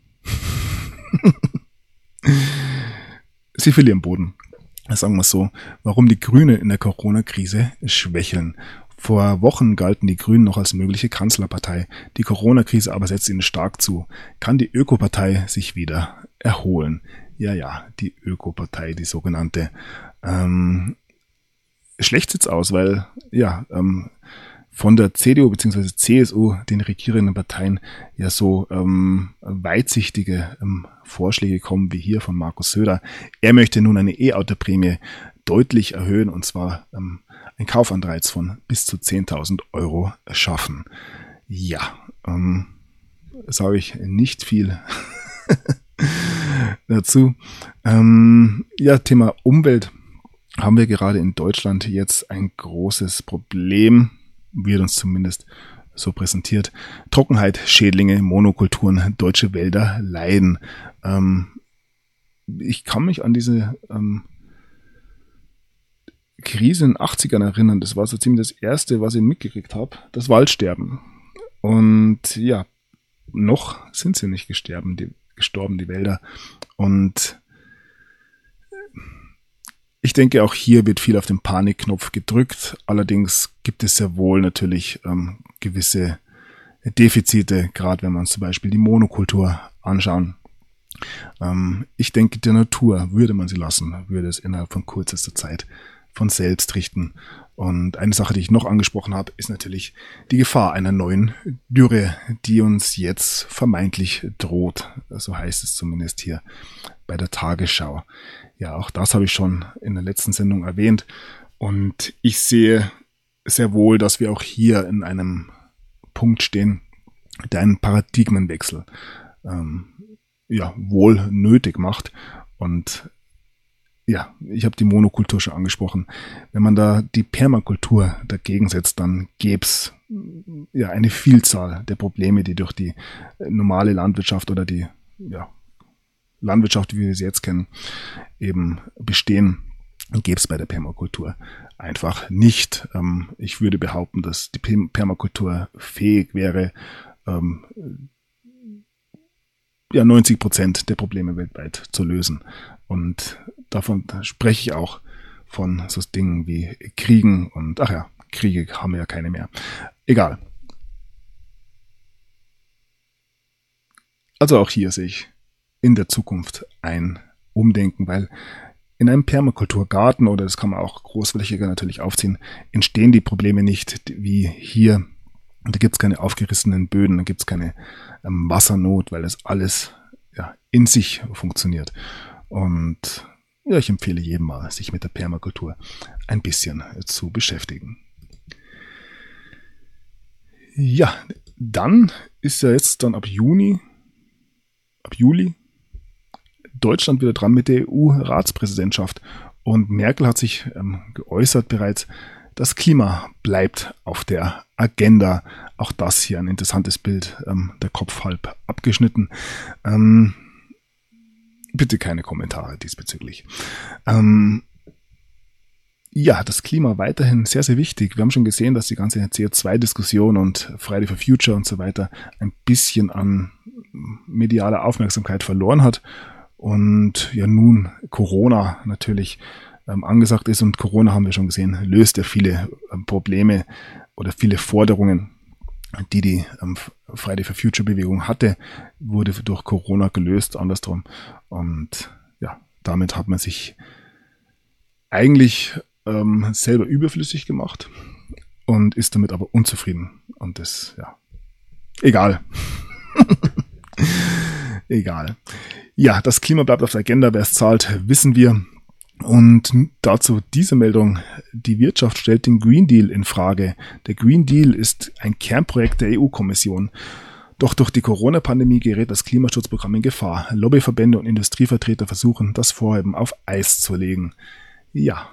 sie verlieren Boden. Sagen wir es so, warum die Grünen in der Corona-Krise schwächeln. Vor Wochen galten die Grünen noch als mögliche Kanzlerpartei. Die Corona-Krise aber setzt ihnen stark zu. Kann die Ökopartei sich wieder erholen? Ja, die Ökopartei, die sogenannte. Schlecht sieht's aus, weil von der CDU bzw. CSU, den regierenden Parteien, ja so weitsichtige Vorschläge kommen wie hier von Markus Söder. Er möchte nun eine E-Auto-Prämie deutlich erhöhen und zwar ein Kaufanreiz von bis zu 10.000 € schaffen. Ja, sage ich nicht viel dazu. Thema Umwelt haben wir gerade in Deutschland jetzt ein großes Problem, wird uns zumindest so präsentiert. Trockenheit, Schädlinge, Monokulturen, deutsche Wälder leiden. Ich kann mich an diese Krise in den 80ern erinnern. Das war so ziemlich das Erste, was ich mitgekriegt habe. Das Waldsterben. Und ja, noch sind sie nicht gestorben, die Wälder. Und ich denke, auch hier wird viel auf den Panikknopf gedrückt. Allerdings gibt es sehr wohl natürlich gewisse Defizite, gerade wenn wir uns zum Beispiel die Monokultur anschauen. Ich denke, der Natur würde man sie lassen, würde es innerhalb von kürzester Zeit von selbst richten. Und eine Sache, die ich noch angesprochen habe, ist natürlich die Gefahr einer neuen Dürre, die uns jetzt vermeintlich droht. So heißt es zumindest hier bei der Tagesschau. Ja, auch das habe ich schon in der letzten Sendung erwähnt. Und ich sehe sehr wohl, dass wir auch hier in einem Punkt stehen, der einen Paradigmenwechsel wohl nötig macht. Und ja, ich habe die Monokultur schon angesprochen. Wenn man da die Permakultur dagegen setzt, dann gäbe es eine Vielzahl der Probleme, die durch die normale Landwirtschaft oder die Landwirtschaft, wie wir sie jetzt kennen, eben bestehen, gäbe es bei der Permakultur einfach nicht. Ich würde behaupten, dass die Permakultur fähig wäre, 90% der Probleme weltweit zu lösen. Und davon spreche ich auch von so Dingen wie Kriegen und, Kriege haben wir ja keine mehr. Egal. Also auch hier sehe ich in der Zukunft ein Umdenken, weil in einem Permakulturgarten, oder das kann man auch großflächiger natürlich aufziehen, entstehen die Probleme nicht wie hier. Da gibt es keine aufgerissenen Böden, da gibt es keine Wassernot, weil das alles in sich funktioniert. Und ja, ich empfehle jedem mal, sich mit der Permakultur ein bisschen zu beschäftigen. Ja, dann ist ja jetzt dann ab Juli Deutschland wieder dran mit der EU-Ratspräsidentschaft. Und Merkel hat sich geäußert bereits, das Klima bleibt auf der Agenda. Auch das hier ein interessantes Bild, der Kopf halb abgeschnitten. Bitte keine Kommentare diesbezüglich. Ja, das Klima weiterhin sehr, sehr wichtig. Wir haben schon gesehen, dass die ganze CO2-Diskussion und Friday for Future und so weiter ein bisschen an medialer Aufmerksamkeit verloren hat. Und ja, nun Corona natürlich angesagt ist, und Corona, haben wir schon gesehen, löst ja viele Probleme oder viele Forderungen, die Friday for Future Bewegung hatte, wurde durch Corona gelöst, andersrum. Und ja, damit hat man sich eigentlich selber überflüssig gemacht und ist damit aber unzufrieden. Und das, ja, egal. Egal. Ja, das Klima bleibt auf der Agenda. Wer es zahlt, wissen wir. Und dazu diese Meldung: Die Wirtschaft stellt den Green Deal in Frage. Der Green Deal ist ein Kernprojekt der EU-Kommission. Doch durch die Corona-Pandemie gerät das Klimaschutzprogramm in Gefahr. Lobbyverbände und Industrievertreter versuchen, das Vorhaben auf Eis zu legen. Ja,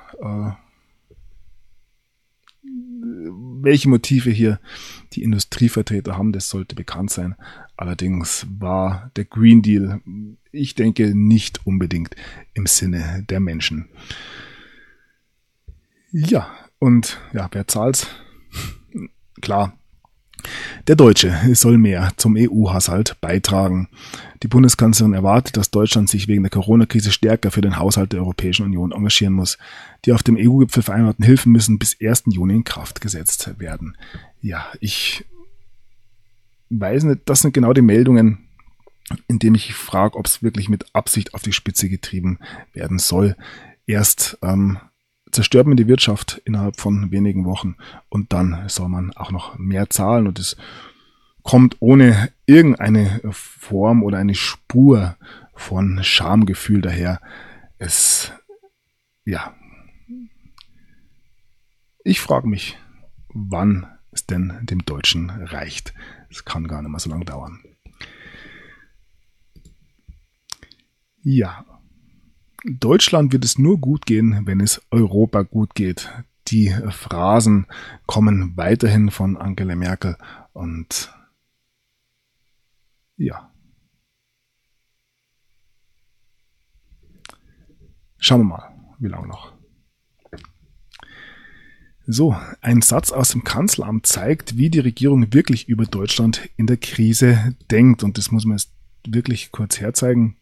welche Motive hier die Industrievertreter haben, das sollte bekannt sein. Allerdings war der Green Deal, ich denke, nicht unbedingt im Sinne der Menschen. Ja, und ja, wer zahlt's? Klar. Der Deutsche soll mehr zum EU-Haushalt beitragen. Die Bundeskanzlerin erwartet, dass Deutschland sich wegen der Corona-Krise stärker für den Haushalt der Europäischen Union engagieren muss. Die auf dem EU-Gipfel vereinbarten Hilfen müssen bis 1. Juni in Kraft gesetzt werden. Ja, ich weiß nicht, das sind genau die Meldungen, in denen ich frage, ob es wirklich mit Absicht auf die Spitze getrieben werden soll. Erst zerstört man die Wirtschaft innerhalb von wenigen Wochen und dann soll man auch noch mehr zahlen, und es kommt ohne irgendeine Form oder eine Spur von Schamgefühl daher. Ich frage mich, wann es denn dem Deutschen reicht. Es kann gar nicht mehr so lange dauern. Ja. Deutschland wird es nur gut gehen, wenn es Europa gut geht. Die Phrasen kommen weiterhin von Angela Merkel, und ja. Schauen wir mal, wie lange noch. So, ein Satz aus dem Kanzleramt zeigt, wie die Regierung wirklich über Deutschland in der Krise denkt, und das muss man jetzt wirklich kurz herzeigen.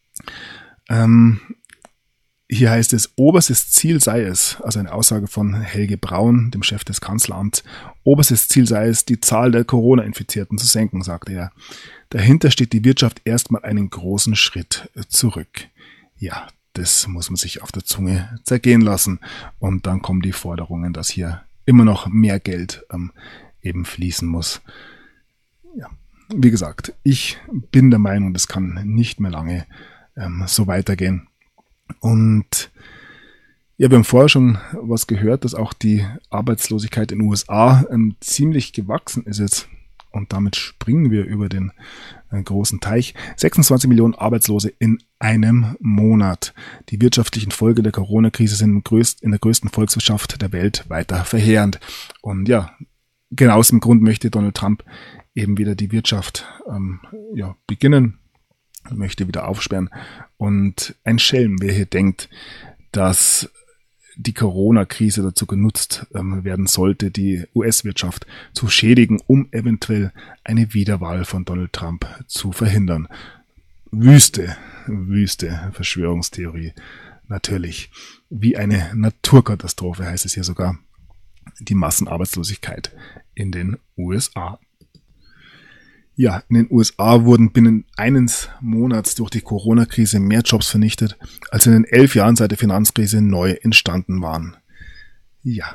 Hier heißt es: Oberstes Ziel sei es, also eine Aussage von Helge Braun, dem Chef des Kanzleramts, oberstes Ziel sei es, die Zahl der Corona-Infizierten zu senken, sagte er. Dahinter steht die Wirtschaft erstmal einen großen Schritt zurück. Ja, das muss man sich auf der Zunge zergehen lassen. Und dann kommen die Forderungen, dass hier immer noch mehr Geld eben fließen muss. Ja, wie gesagt, ich bin der Meinung, das kann nicht mehr lange so weitergehen. Und ja, wir haben vorher schon was gehört, dass auch die Arbeitslosigkeit in den USA ziemlich gewachsen ist jetzt. Und damit springen wir über den großen Teich. 26 Millionen Arbeitslose in einem Monat. Die wirtschaftlichen Folgen der Corona-Krise sind in der größten Volkswirtschaft der Welt weiter verheerend. Und ja, genau aus dem Grund möchte Donald Trump eben wieder die Wirtschaft beginnen, möchte wieder aufsperren. Und ein Schelm, wer hier denkt, dass die Corona-Krise dazu genutzt werden sollte, die US-Wirtschaft zu schädigen, um eventuell eine Wiederwahl von Donald Trump zu verhindern. Wüste Verschwörungstheorie. Natürlich. Wie eine Naturkatastrophe heißt es hier sogar. Die Massenarbeitslosigkeit in den USA. Ja, in den USA wurden binnen eines Monats durch die Corona-Krise mehr Jobs vernichtet, als in den 11 Jahren seit der Finanzkrise neu entstanden waren. Ja,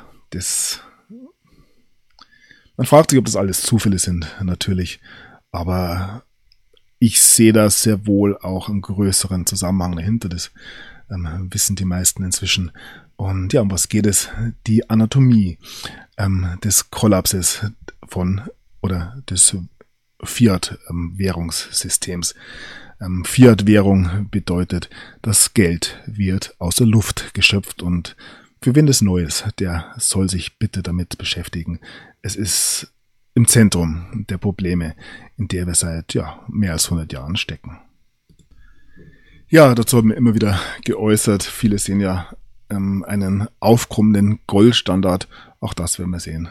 man fragt sich, ob das alles Zufälle sind, natürlich. Aber ich sehe da sehr wohl auch einen größeren Zusammenhang dahinter. Das wissen die meisten inzwischen. Und ja, um was geht es? Die Anatomie des Kollapses des Fiat-Währungssystems. Fiat-Währung bedeutet, das Geld wird aus der Luft geschöpft, und für wen das Neues, der soll sich bitte damit beschäftigen. Es ist im Zentrum der Probleme, in der wir seit mehr als 100 Jahren stecken. Ja, dazu haben wir immer wieder geäußert. Viele sehen ja einen aufkommenden Goldstandard. Auch das werden wir sehen.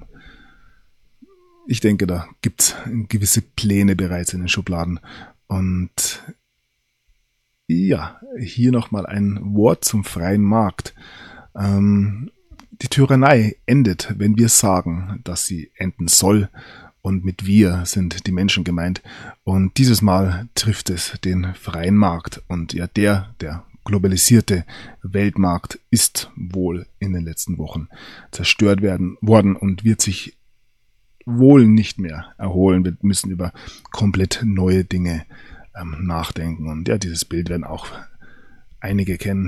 Ich denke, da gibt's gewisse Pläne bereits in den Schubladen. Und ja, hier nochmal ein Wort zum freien Markt. Die Tyrannei endet, wenn wir sagen, dass sie enden soll. Und mit wir sind die Menschen gemeint. Und dieses Mal trifft es den freien Markt. Und ja, der globalisierte Weltmarkt ist wohl in den letzten Wochen zerstört worden und wird sich wohl nicht mehr erholen. Wir müssen über komplett neue Dinge nachdenken. Und ja, dieses Bild werden auch einige kennen.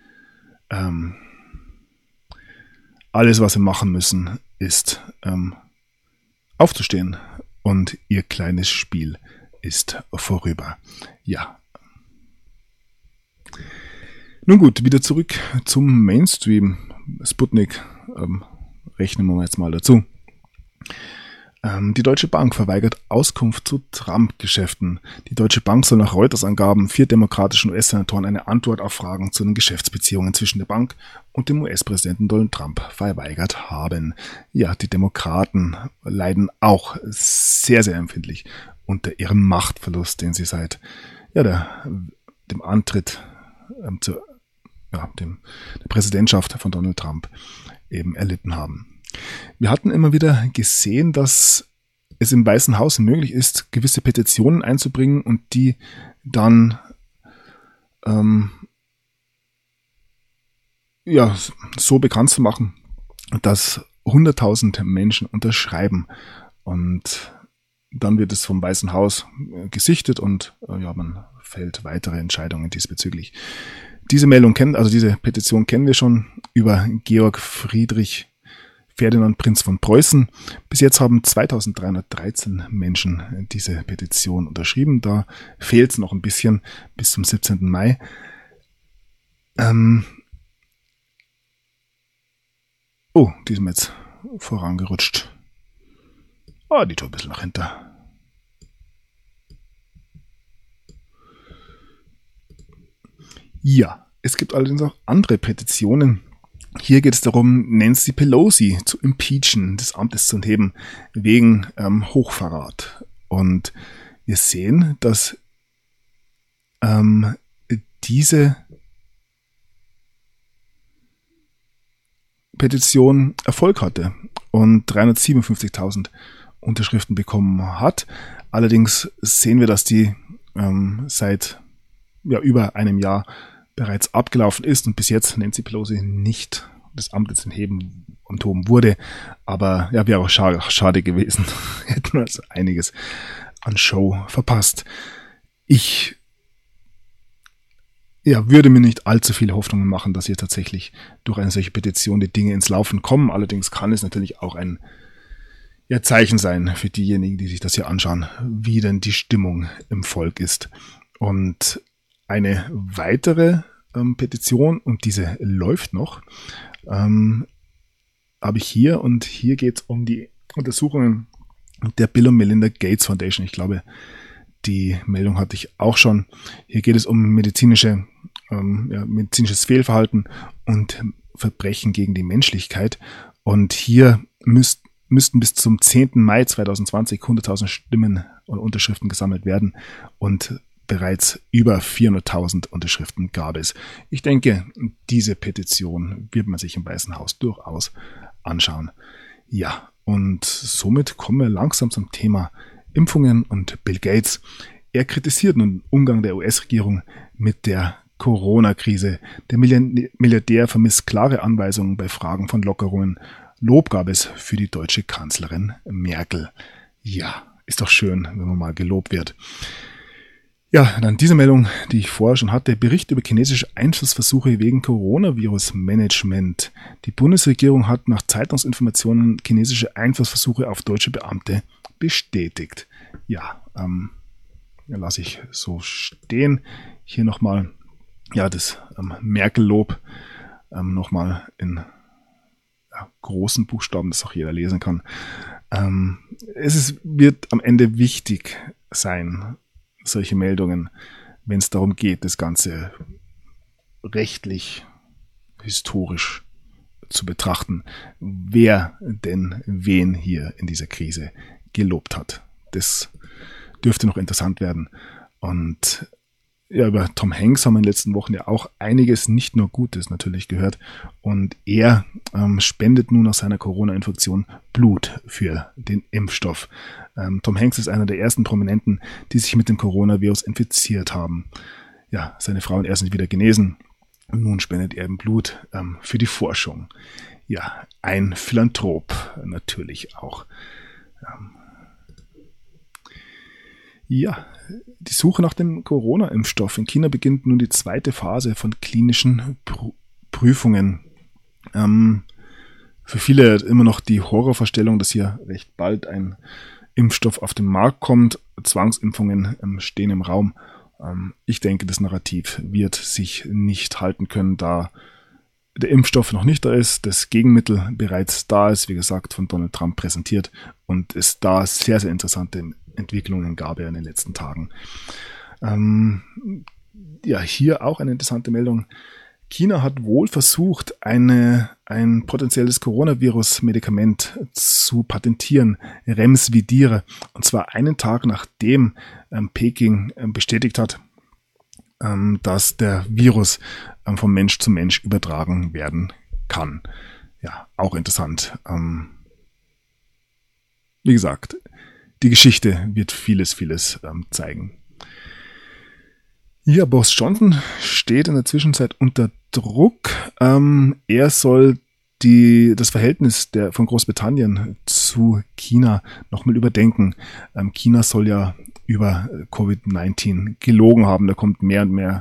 Alles, was wir machen müssen, ist aufzustehen und ihr kleines Spiel ist vorüber. Ja. Nun gut, wieder zurück zum Mainstream. Sputnik rechnen wir jetzt mal dazu. Die Deutsche Bank verweigert Auskunft zu Trump-Geschäften. Die Deutsche Bank soll nach Reuters-Angaben 4 demokratischen US-Senatoren eine Antwort auf Fragen zu den Geschäftsbeziehungen zwischen der Bank und dem US-Präsidenten Donald Trump verweigert haben. Ja, die Demokraten leiden auch sehr, sehr empfindlich unter ihrem Machtverlust, den sie seit dem Antritt der Präsidentschaft von Donald Trump eben erlitten haben. Wir hatten immer wieder gesehen, dass es im Weißen Haus möglich ist, gewisse Petitionen einzubringen und die dann so bekannt zu machen, dass 100.000 Menschen unterschreiben. Und dann wird es vom Weißen Haus gesichtet und man fällt weitere Entscheidungen diesbezüglich. Diese Petition kennen wir schon über Georg Friedrich Ferdinand Prinz von Preußen. Bis jetzt haben 2313 Menschen diese Petition unterschrieben. Da fehlt es noch ein bisschen bis zum 17. Mai. Die sind jetzt vorangerutscht. Die tut ein bisschen nach hinten. Ja, es gibt allerdings auch andere Petitionen. Hier geht es darum, Nancy Pelosi zu impeachen, des Amtes zu entheben, wegen Hochverrat. Und wir sehen, dass diese Petition Erfolg hatte und 357.000 Unterschriften bekommen hat. Allerdings sehen wir, dass die seit über einem Jahr bereits abgelaufen ist und bis jetzt Nancy Pelosi nicht des Amtes enthoben wurde. Aber wäre auch schade gewesen. Hätten wir also einiges an Show verpasst. Ich würde mir nicht allzu viele Hoffnungen machen, dass hier tatsächlich durch eine solche Petition die Dinge ins Laufen kommen. Allerdings kann es natürlich auch ein Zeichen sein für diejenigen, die sich das hier anschauen, wie denn die Stimmung im Volk ist. Und eine weitere Petition, und diese läuft noch, habe ich hier. Und hier geht es um die Untersuchungen der Bill und Melinda Gates Foundation. Ich glaube, die Meldung hatte ich auch schon. Hier geht es um medizinisches Fehlverhalten und Verbrechen gegen die Menschlichkeit. Und hier müssten bis zum 10. Mai 2020 100.000 Stimmen oder Unterschriften gesammelt werden. Und bereits über 400.000 Unterschriften gab es. Ich denke, diese Petition wird man sich im Weißen Haus durchaus anschauen. Ja, und somit kommen wir langsam zum Thema Impfungen und Bill Gates. Er kritisiert nun den Umgang der US-Regierung mit der Corona-Krise. Der Milliardär vermisst klare Anweisungen bei Fragen von Lockerungen. Lob gab es für die deutsche Kanzlerin Merkel. Ja, ist doch schön, wenn man mal gelobt wird. Ja, dann diese Meldung, die ich vorher schon hatte. Bericht über chinesische Einflussversuche wegen Coronavirus-Management. Die Bundesregierung hat nach Zeitungsinformationen chinesische Einflussversuche auf deutsche Beamte bestätigt. Ja, lasse ich so stehen. Hier nochmal das Merkel-Lob nochmal in großen Buchstaben, dass auch jeder lesen kann. Wird am Ende wichtig sein, solche Meldungen, wenn es darum geht, das Ganze rechtlich historisch zu betrachten, wer denn wen hier in dieser Krise gelobt hat. Das dürfte noch interessant werden. Und ja, über Tom Hanks haben wir in den letzten Wochen ja auch einiges, nicht nur Gutes natürlich gehört. Und er spendet nun nach seiner Corona-Infektion Blut für den Impfstoff. Tom Hanks ist einer der ersten Prominenten, die sich mit dem Coronavirus infiziert haben. Ja, seine Frau und er sind wieder genesen. Und nun spendet er Blut für die Forschung. Ja, ein Philanthrop natürlich auch. Ja, die Suche nach dem Corona-Impfstoff. In China beginnt nun die zweite Phase von klinischen Prüfungen. Für viele immer noch die Horrorvorstellung, dass hier recht bald ein Impfstoff auf den Markt kommt. Zwangsimpfungen stehen im Raum. Ich denke, das Narrativ wird sich nicht halten können, da der Impfstoff noch nicht da ist, das Gegenmittel bereits da ist, wie gesagt, von Donald Trump präsentiert und es da sehr, sehr interessante Entwicklungen gab in den letzten Tagen. Ja, hier auch eine interessante Meldung. China hat wohl versucht, ein potenzielles Coronavirus-Medikament zu patentieren, Remdesivir, und zwar einen Tag nachdem Peking bestätigt hat, dass der Virus von Mensch zu Mensch übertragen werden kann. Ja, auch interessant. Wie gesagt, die Geschichte wird vieles zeigen. Ja, Boris Johnson steht in der Zwischenzeit unter Druck. Er soll das Verhältnis von Großbritannien zu China nochmal überdenken. China soll ja über Covid-19 gelogen haben. Es kommt mehr und mehr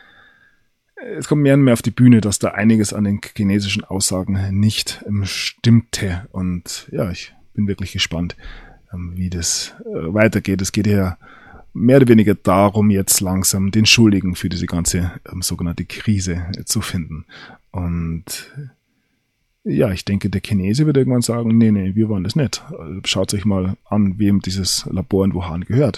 auf die Bühne, dass da einiges an den chinesischen Aussagen nicht stimmte. Und ja, ich bin wirklich gespannt, wie das weitergeht. Es geht ja mehr oder weniger darum, jetzt langsam den Schuldigen für diese ganze sogenannte Krise zu finden. Und ja, ich denke, der Chinese wird irgendwann sagen, nee, wir wollen das nicht. Schaut euch mal an, wem dieses Labor in Wuhan gehört.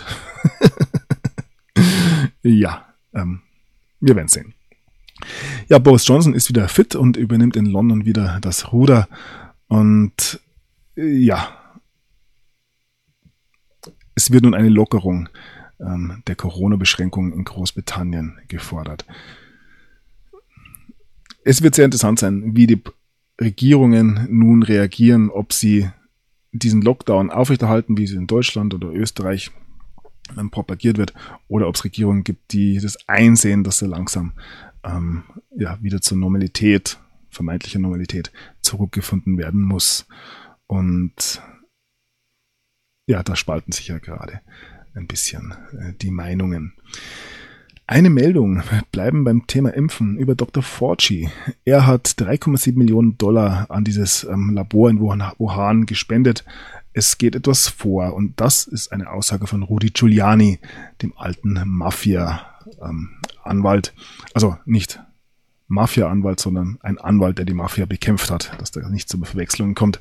Ja, wir werden sehen. Ja, Boris Johnson ist wieder fit und übernimmt in London wieder das Ruder. Und ja, es wird nun eine Lockerung der Corona-Beschränkungen in Großbritannien gefordert. Es wird sehr interessant sein, wie die Regierungen nun reagieren, ob sie diesen Lockdown aufrechterhalten, wie sie in Deutschland oder Österreich propagiert wird, oder ob es Regierungen gibt, die das einsehen, dass so langsam wieder zur Normalität, vermeintlicher Normalität, zurückgefunden werden muss. Und ja, da spalten sich ja gerade ein bisschen die Meinungen. Eine Meldung, bleiben beim Thema Impfen, über Dr. Fauci. Er hat $3,7 Millionen an dieses Labor in Wuhan gespendet. Es geht etwas vor und das ist eine Aussage von Rudy Giuliani, dem alten Mafia-Anwalt. Also nicht Mafia-Anwalt, sondern ein Anwalt, der die Mafia bekämpft hat, dass da nicht zu Verwechslungen kommt.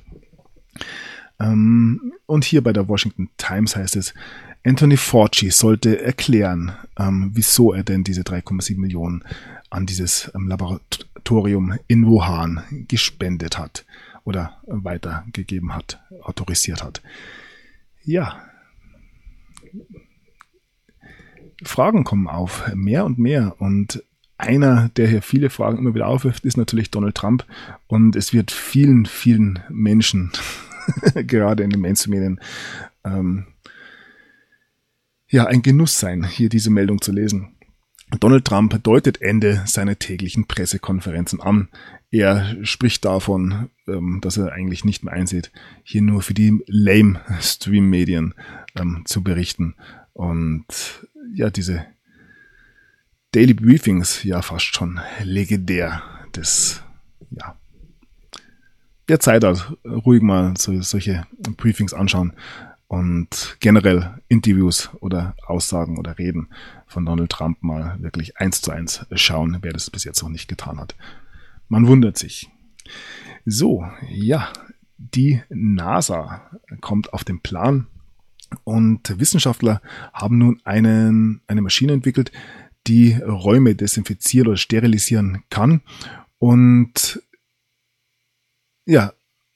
Und hier bei der Washington Times heißt es, Anthony Fauci sollte erklären, wieso er denn diese 3,7 Millionen an dieses Laboratorium in Wuhan gespendet hat oder weitergegeben hat, autorisiert hat. Ja, Fragen kommen auf, mehr und mehr, und einer, der hier viele Fragen immer wieder aufwirft, ist natürlich Donald Trump, und es wird vielen Menschen gerade in den Mainstream-Medien ein Genuss sein, hier diese Meldung zu lesen. Donald Trump deutet Ende seiner täglichen Pressekonferenzen an. Er spricht davon, dass er eigentlich nicht mehr einsieht, hier nur für die lame Stream-Medien zu berichten. Und ja, diese Daily Briefings, ja fast schon legendär, der Zeit hat, ruhig mal solche Briefings anschauen und generell Interviews oder Aussagen oder Reden von Donald Trump mal wirklich 1:1 schauen, wer das bis jetzt noch nicht getan hat. Man wundert sich. So, ja, die NASA kommt auf den Plan und Wissenschaftler haben nun eine Maschine entwickelt, die Räume desinfizieren oder sterilisieren kann. Und ja,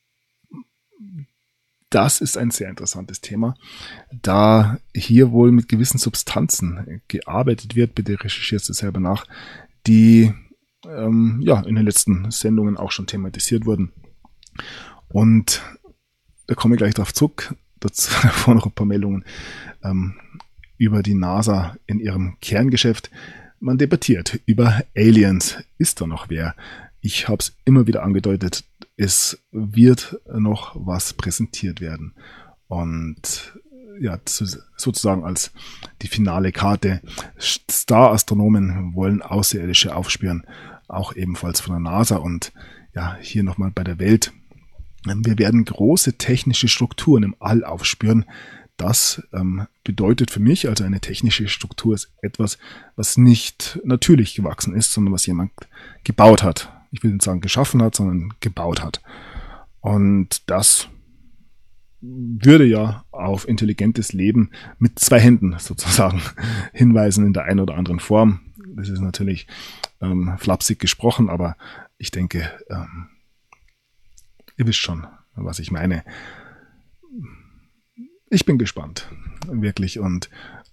das ist ein sehr interessantes Thema, da hier wohl mit gewissen Substanzen gearbeitet wird. Bitte recherchierst du selber nach, die in den letzten Sendungen auch schon thematisiert wurden. Und da komme ich gleich drauf zurück. Dazu davor noch ein paar Meldungen über die NASA in ihrem Kerngeschäft. Man debattiert über Aliens. Ist da noch wer? Ich habe es immer wieder angedeutet, es wird noch was präsentiert werden. Und ja, sozusagen als die finale Karte. Star-Astronomen wollen Außerirdische aufspüren, auch ebenfalls von der NASA. Und ja, hier nochmal bei der Welt. Wir werden große technische Strukturen im All aufspüren. Das bedeutet für mich, also eine technische Struktur ist etwas, was nicht natürlich gewachsen ist, sondern was jemand gebaut hat. Ich will nicht sagen geschaffen hat, sondern gebaut hat. Und das würde ja auf intelligentes Leben mit 2 Händen sozusagen hinweisen in der einen oder anderen Form. Das ist natürlich flapsig gesprochen, aber ich denke, ihr wisst schon, was ich meine. Ich bin gespannt, wirklich, und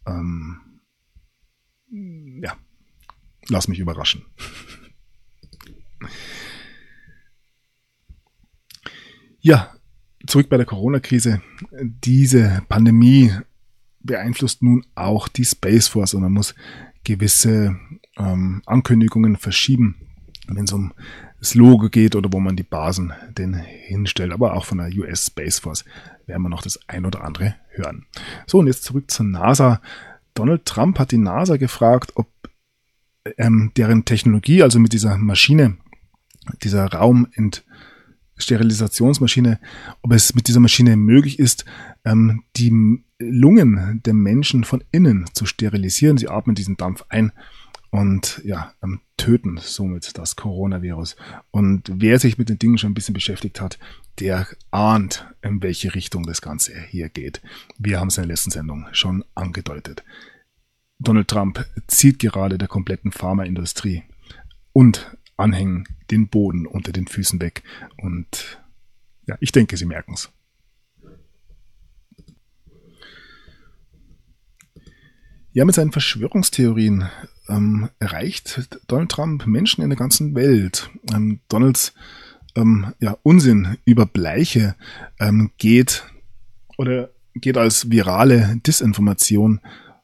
lass mich überraschen. Ja, zurück bei der Corona-Krise. Diese Pandemie beeinflusst nun auch die Space Force und man muss gewisse Ankündigungen verschieben, wenn es um das Logo geht oder wo man die Basen denn hinstellt. Aber auch von der US Space Force werden wir noch das ein oder andere hören. So, und jetzt zurück zur NASA. Donald Trump hat die NASA gefragt, ob deren Technologie, also mit dieser Maschine, dieser Raumentsterilisationsmaschine, ob es mit dieser Maschine möglich ist, die Lungen der Menschen von innen zu sterilisieren. Sie atmen diesen Dampf ein und töten somit das Coronavirus. Und wer sich mit den Dingen schon ein bisschen beschäftigt hat, der ahnt, in welche Richtung das Ganze hier geht. Wir haben es in der letzten Sendung schon angedeutet. Donald Trump zieht gerade der kompletten Pharmaindustrie und Anhängen den Boden unter den Füßen weg. Und ja, ich denke, Sie merken es. Ja, mit seinen Verschwörungstheorien erreicht Donald Trump Menschen in der ganzen Welt. Donalds Unsinn über Bleiche geht als virale Disinformation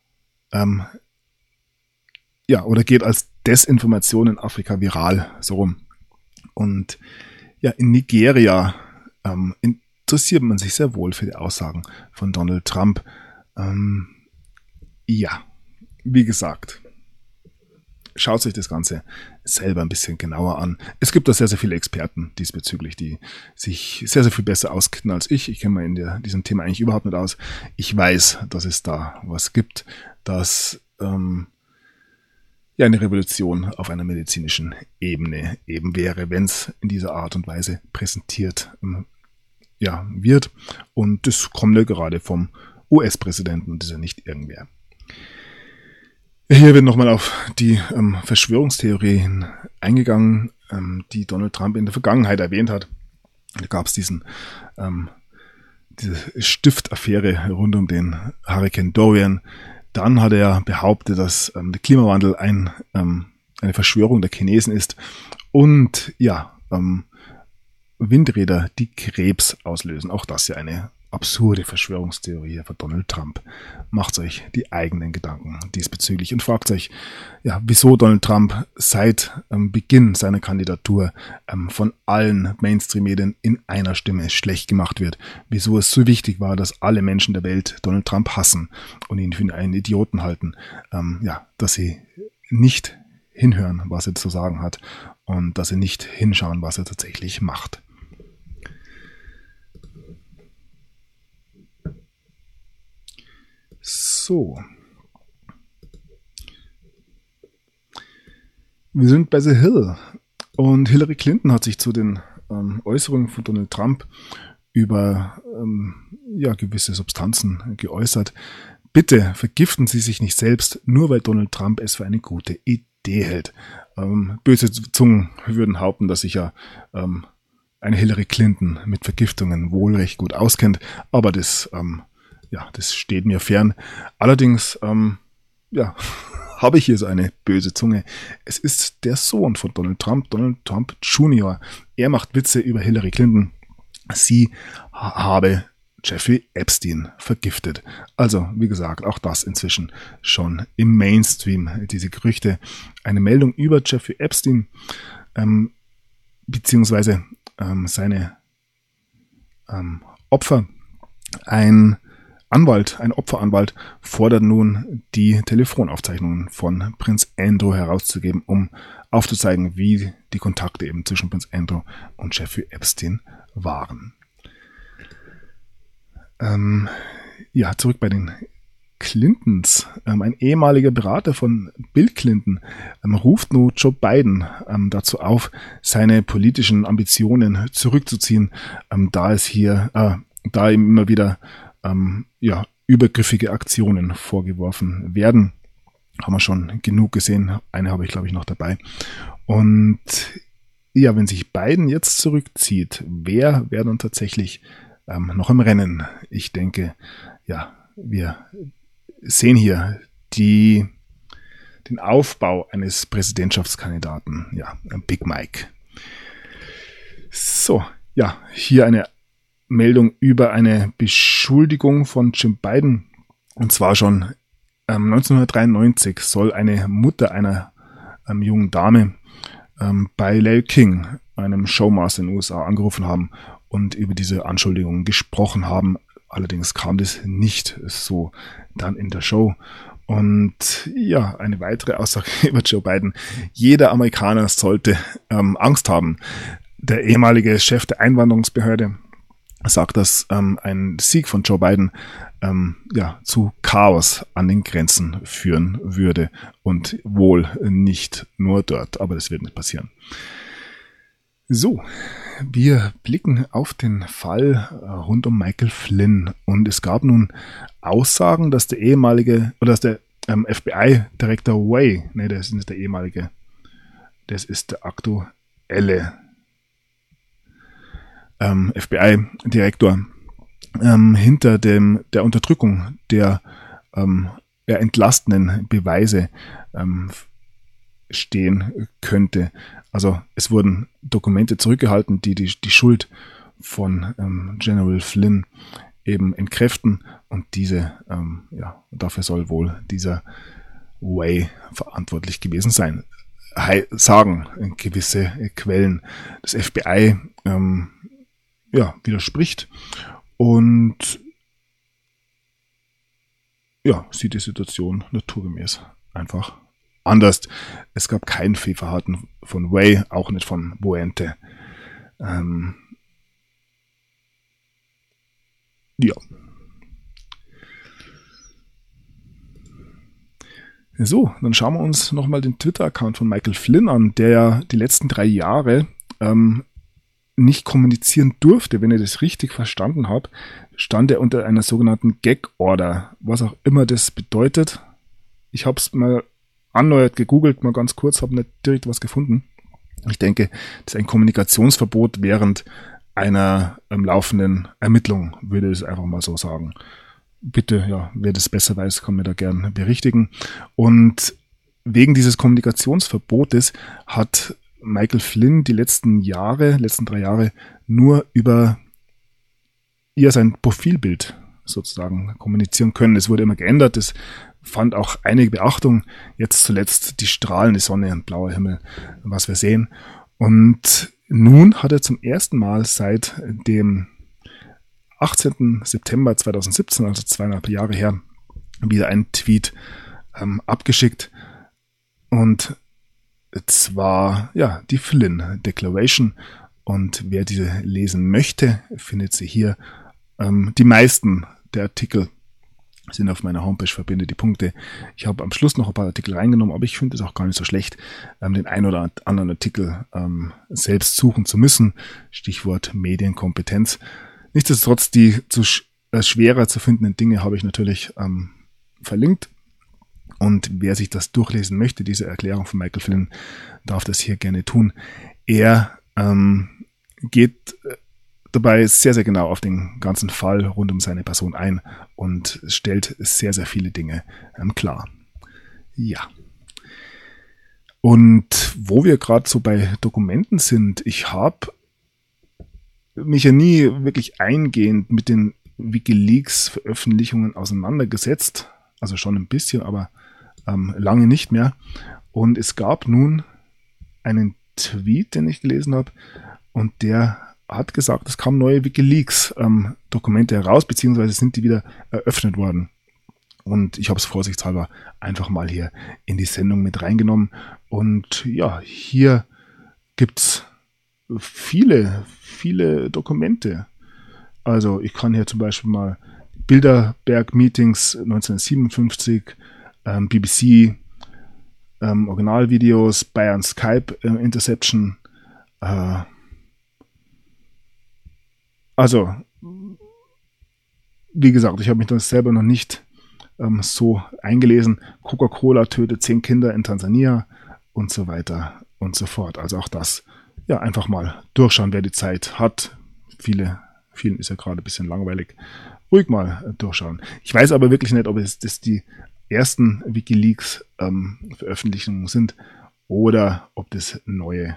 oder geht als Desinformation in Afrika viral, so rum. Und ja, in Nigeria interessiert man sich sehr wohl für die Aussagen von Donald Trump. Wie gesagt, schaut euch das Ganze selber ein bisschen genauer an. Es gibt da sehr, sehr viele Experten diesbezüglich, die sich sehr, sehr viel besser auskennen als ich. Ich kenne mich in diesem Thema eigentlich überhaupt nicht aus. Ich weiß, dass es da was gibt, das eine Revolution auf einer medizinischen Ebene eben wäre, wenn es in dieser Art und Weise präsentiert wird. Und das kommt ja gerade vom US-Präsidenten, das ist ja nicht irgendwer. Hier wird nochmal auf die Verschwörungstheorien eingegangen, die Donald Trump in der Vergangenheit erwähnt hat. Da gab es diese Stiftaffäre rund um den Hurrikan Dorian. Dann hat er behauptet, dass der Klimawandel eine Verschwörung der Chinesen ist und Windräder, die Krebs auslösen. Auch das ist ja eine absurde Verschwörungstheorie von Donald Trump. Macht euch die eigenen Gedanken diesbezüglich und fragt euch, wieso Donald Trump seit Beginn seiner Kandidatur von allen Mainstream-Medien in einer Stimme schlecht gemacht wird. Wieso es so wichtig war, dass alle Menschen der Welt Donald Trump hassen und ihn für einen Idioten halten. Dass sie nicht hinhören, was er zu sagen hat und dass sie nicht hinschauen, was er tatsächlich macht. So. Wir sind bei The Hill und Hillary Clinton hat sich zu den Äußerungen von Donald Trump über gewisse Substanzen geäußert. Bitte vergiften Sie sich nicht selbst, nur weil Donald Trump es für eine gute Idee Idee hält. Böse Zungen würden behaupten, dass sich ja eine Hillary Clinton mit Vergiftungen wohl recht gut auskennt, aber das steht mir fern. Allerdings, habe ich hier so eine böse Zunge. Es ist der Sohn von Donald Trump Jr. Er macht Witze über Hillary Clinton. Sie habe Jeffrey Epstein vergiftet. Also, wie gesagt, auch das inzwischen schon im Mainstream, diese Gerüchte. Eine Meldung über Jeffrey Epstein, beziehungsweise seine Opfer. Ein Opferanwalt fordert nun, die Telefonaufzeichnungen von Prinz Andrew herauszugeben, um aufzuzeigen, wie die Kontakte eben zwischen Prinz Andrew und Jeffrey Epstein waren. Zurück bei den Clintons. Ein ehemaliger Berater von Bill Clinton ruft nun Joe Biden dazu auf, seine politischen Ambitionen zurückzuziehen, da ihm immer wieder übergriffige Aktionen vorgeworfen werden. Haben wir schon genug gesehen. Eine habe ich, glaube ich, noch dabei. Und ja, wenn sich Biden jetzt zurückzieht, wer wäre dann tatsächlich noch im Rennen? Ich denke, ja, wir sehen hier den Aufbau eines Präsidentschaftskandidaten, Big Mike. So, ja, hier eine Meldung über eine Beschuldigung von Jim Biden. Und zwar schon 1993 soll eine Mutter einer jungen Dame bei Larry King, einem Showmaster in den USA, angerufen haben und über diese Anschuldigungen gesprochen haben. Allerdings kam das nicht so dann in der Show. Und ja, eine weitere Aussage über Joe Biden. Jeder Amerikaner sollte Angst haben. Der ehemalige Chef der Einwanderungsbehörde sagt, dass ein Sieg von Joe Biden zu Chaos an den Grenzen führen würde und wohl nicht nur dort, aber das wird nicht passieren. So, wir blicken auf den Fall rund um Michael Flynn und es gab nun Aussagen, dass der FBI-Direktor Wray, das ist nicht der ehemalige, das ist der aktuelle FBI-Direktor hinter der Unterdrückung der entlastenden Beweise stehen könnte. Also es wurden Dokumente zurückgehalten, die Schuld von General Flynn eben entkräften und dafür soll wohl dieser Way verantwortlich gewesen sein. Sagen gewisse Quellen. Das FBI widerspricht und sieht die Situation naturgemäß einfach anders. Es gab kein Fehlverhalten von Way, auch nicht von Boente. So, dann schauen wir uns nochmal den Twitter-Account von Michael Flynn an, der ja die letzten 3 Jahre nicht kommunizieren durfte. Wenn ich das richtig verstanden habe, stand er unter einer sogenannten Gag-Order, was auch immer das bedeutet. Ich habe es mal erneuert gegoogelt, mal ganz kurz, habe nicht direkt was gefunden. Ich denke, das ist ein Kommunikationsverbot während einer laufenden Ermittlung, würde ich es einfach mal so sagen. Bitte, wer das besser weiß, kann mir da gerne berichtigen. Und wegen dieses Kommunikationsverbotes hat Michael Flynn die letzten 3 Jahre nur über sein Profilbild sozusagen kommunizieren können. Es wurde immer geändert, es fand auch einige Beachtung. Jetzt zuletzt die strahlende Sonne und blauer Himmel, was wir sehen. Und nun hat er zum ersten Mal seit dem 18. September 2017, also 2,5 Jahre her, wieder einen Tweet abgeschickt. Und zwar, die Flynn Declaration. Und wer diese lesen möchte, findet sie hier. Die meisten der Artikel sind auf meiner Homepage, verbinde die Punkte. Ich habe am Schluss noch ein paar Artikel reingenommen, aber ich finde es auch gar nicht so schlecht, den ein oder anderen Artikel selbst suchen zu müssen. Stichwort Medienkompetenz. Nichtsdestotrotz, die schwerer zu findenden Dinge habe ich natürlich verlinkt. Und wer sich das durchlesen möchte, diese Erklärung von Michael Flynn, darf das hier gerne tun. Er geht dabei sehr, sehr genau auf den ganzen Fall rund um seine Person ein und stellt sehr, sehr viele Dinge klar. Ja. Und wo wir gerade so bei Dokumenten sind, ich habe mich ja nie wirklich eingehend mit den WikiLeaks-Veröffentlichungen auseinandergesetzt. Also schon ein bisschen, aber lange nicht mehr. Und es gab nun einen Tweet, den ich gelesen habe, und der hat gesagt, es kamen neue WikiLeaks-Dokumente heraus, beziehungsweise sind die wieder eröffnet worden. Und ich habe es vorsichtshalber einfach mal hier in die Sendung mit reingenommen. Und ja, hier gibt's viele, viele Dokumente. Also ich kann hier zum Beispiel mal Bilderberg-Meetings 1957, BBC, Originalvideos, Bayern Skype Interception. Also, wie gesagt, ich habe mich das selber noch nicht so eingelesen. Coca-Cola tötet 10 Kinder in Tansania und so weiter und so fort. Also auch das, ja, einfach mal durchschauen, wer die Zeit hat. Vielen ist ja gerade ein bisschen langweilig. Ruhig mal durchschauen. Ich weiß aber wirklich nicht, ob es das die ersten WikiLeaks-Veröffentlichungen sind oder ob das neue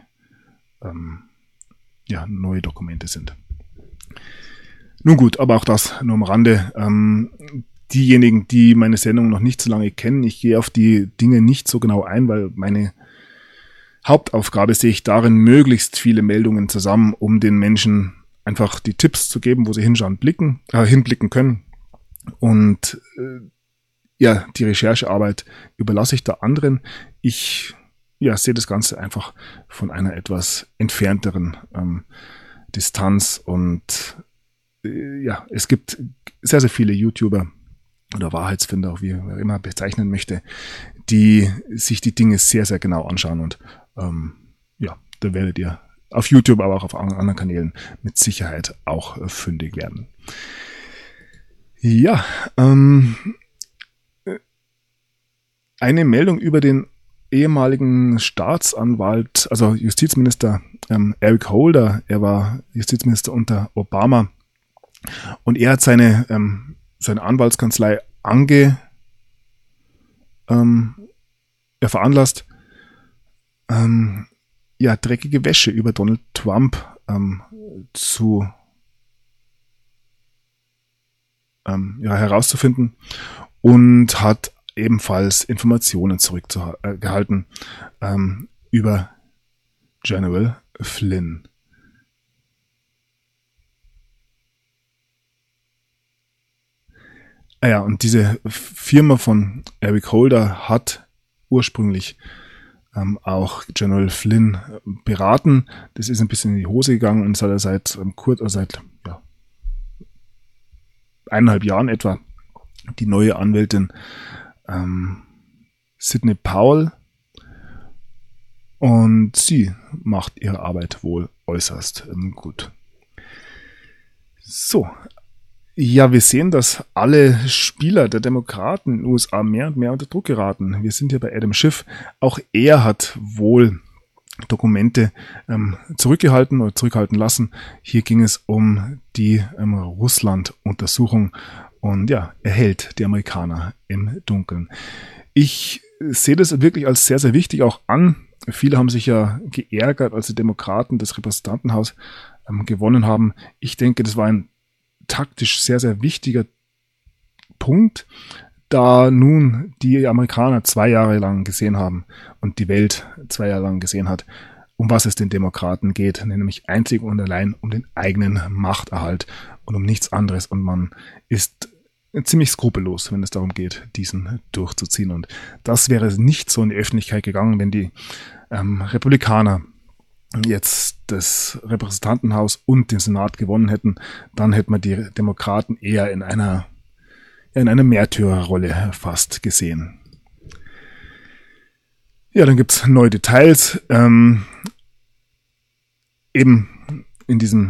Dokumente sind. Nun gut, aber auch das nur am Rande. Diejenigen, die meine Sendung noch nicht so lange kennen, ich gehe auf die Dinge nicht so genau ein, weil meine Hauptaufgabe sehe ich darin, möglichst viele Meldungen zusammen, um den Menschen einfach die Tipps zu geben, wo sie hinblicken können. Und die Recherchearbeit überlasse ich da anderen. Ich sehe das Ganze einfach von einer etwas entfernteren Distanz. Und es gibt sehr, sehr viele YouTuber oder Wahrheitsfinder, auch wie man immer bezeichnen möchte, die sich die Dinge sehr, sehr genau anschauen. Und da werdet ihr auf YouTube, aber auch auf anderen Kanälen mit Sicherheit auch fündig werden. Ja, eine Meldung über den ehemaligen Staatsanwalt, also Justizminister Eric Holder. Er war Justizminister unter Obama und er hat seine Anwaltskanzlei veranlasst, dreckige Wäsche über Donald Trump herauszufinden und hat ebenfalls Informationen zurückgehalten über General Flynn. Und diese Firma von Eric Holder hat ursprünglich auch General Flynn beraten. Das ist ein bisschen in die Hose gegangen und es hat er seit 1,5 Jahren etwa die neue Anwältin Sidney Powell, und sie macht ihre Arbeit wohl äußerst gut. So. Ja, wir sehen, dass alle Spieler der Demokraten in den USA mehr und mehr unter Druck geraten. Wir sind hier bei Adam Schiff. Auch er hat wohl Dokumente zurückhalten lassen. Hier ging es um die Russland-Untersuchung und er hält die Amerikaner im Dunkeln. Ich sehe das wirklich als sehr, sehr wichtig auch an. Viele haben sich ja geärgert, als die Demokraten das Repräsentantenhaus gewonnen haben. Ich denke, das war ein taktisch sehr, sehr wichtiger Punkt, da nun die Amerikaner 2 Jahre lang gesehen haben und die Welt 2 Jahre lang gesehen hat, um was es den Demokraten geht, nämlich einzig und allein um den eigenen Machterhalt und um nichts anderes. Und man ist ziemlich skrupellos, wenn es darum geht, diesen durchzuziehen. Und das wäre nicht so in die Öffentlichkeit gegangen, wenn die Republikaner jetzt das Repräsentantenhaus und den Senat gewonnen hätten. Dann hätten wir die Demokraten eher in einer Märtyrerrolle fast gesehen. Ja, dann gibt's neue Details. Eben in dieser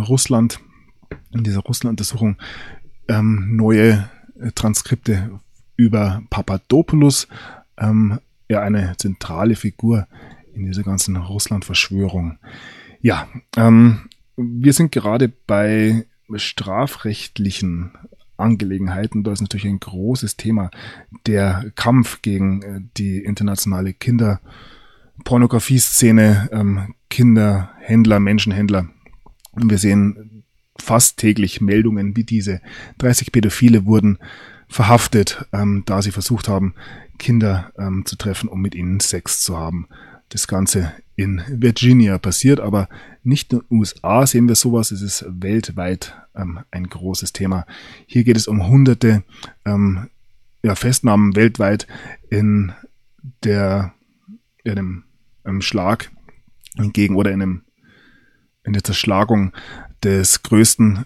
Russland-Untersuchung neue Transkripte über Papadopoulos, eine zentrale Figur in dieser ganzen Russland-Verschwörung. Ja, wir sind gerade bei strafrechtlichen Angelegenheiten. Da ist natürlich ein großes Thema der Kampf gegen die internationale Kinderpornografie-Szene, Kinderhändler, Menschenhändler. Und wir sehen fast täglich Meldungen wie diese. 30 Pädophile wurden verhaftet, da sie versucht haben, Kinder zu treffen, um mit ihnen Sex zu haben. Das Ganze in Virginia passiert, aber nicht in den USA sehen wir sowas. Es ist weltweit ein großes Thema. Hier geht es um hunderte Festnahmen weltweit in einem Schlag gegen oder in der Zerschlagung des größten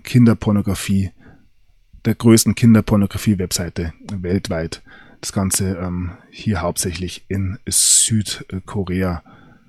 der größten Kinderpornografie-Webseite weltweit. Das Ganze hier hauptsächlich in Südkorea.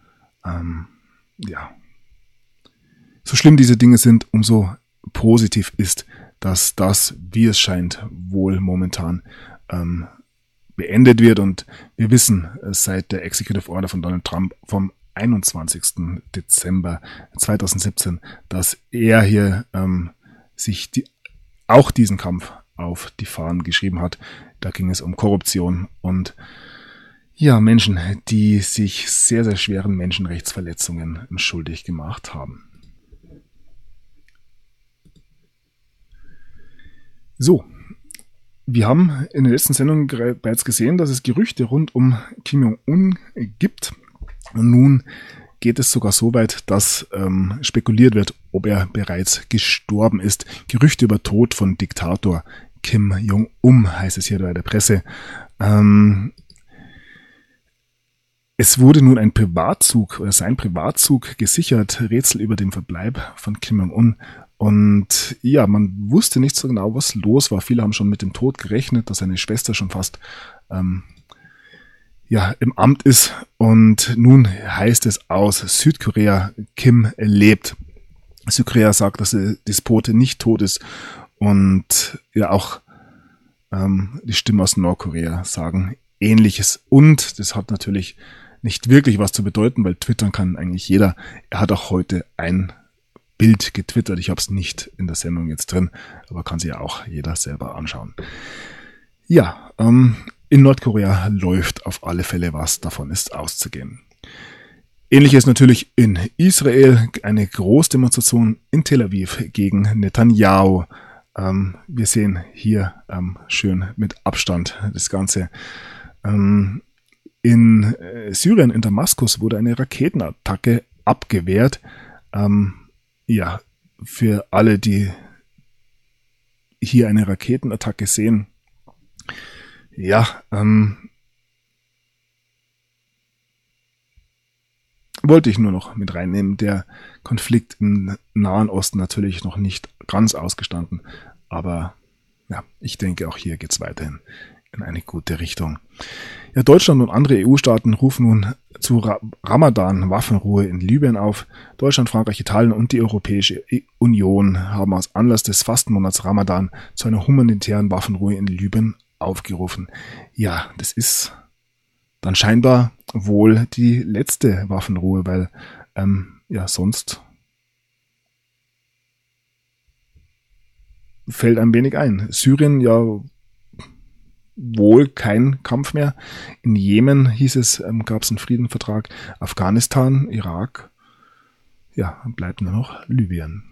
So schlimm diese Dinge sind, umso positiv ist, dass das, wie es scheint, wohl momentan beendet wird. Und wir wissen seit der Executive Order von Donald Trump vom 21. Dezember 2017, dass er hier sich auch diesen Kampf auf die Fahnen geschrieben hat. Da ging es um Korruption und Menschen, die sich sehr, sehr schweren Menschenrechtsverletzungen schuldig gemacht haben. So, wir haben in der letzten Sendung bereits gesehen, dass es Gerüchte rund um Kim Jong-un gibt. Und nun geht es sogar so weit, dass spekuliert wird, ob er bereits gestorben ist. Gerüchte über Tod von Diktator Kim Jong-un, heißt es hier bei der Presse. Es wurde nun sein Privatzug gesichert, Rätsel über den Verbleib von Kim Jong-un. Und man wusste nicht so genau, was los war. Viele haben schon mit dem Tod gerechnet, dass seine Schwester schon fast im Amt ist. Und nun heißt es aus Südkorea, Kim lebt. Südkorea sagt, dass der Despot nicht tot ist. Und auch die Stimmen aus Nordkorea sagen Ähnliches. Und das hat natürlich nicht wirklich was zu bedeuten, weil twittern kann eigentlich jeder. Er hat auch heute ein Bild getwittert. Ich habe es nicht in der Sendung jetzt drin, aber kann sich ja auch jeder selber anschauen. Ja, in Nordkorea läuft auf alle Fälle was, davon ist auszugehen. Ähnliches natürlich in Israel, eine Großdemonstration in Tel Aviv gegen Netanyahu. Wir sehen hier schön mit Abstand das Ganze. In Syrien, in Damaskus, wurde eine Raketenattacke abgewehrt. Für alle, die hier eine Raketenattacke sehen, wollte ich nur noch mit reinnehmen. Der Konflikt im Nahen Osten natürlich noch nicht ganz ausgestanden, aber ich denke, auch hier geht es weiterhin in eine gute Richtung. Ja, Deutschland und andere EU-Staaten rufen nun zu Ramadan Waffenruhe in Libyen auf. Deutschland, Frankreich, Italien und die Europäische Union haben aus Anlass des Fastenmonats Ramadan zu einer humanitären Waffenruhe in Libyen aufgerufen. Ja, das ist dann scheinbar wohl die letzte Waffenruhe, weil sonst fällt ein wenig ein. Syrien wohl kein Kampf mehr. In Jemen hieß es, gab es einen Friedensvertrag. Afghanistan, Irak, bleibt nur noch Libyen.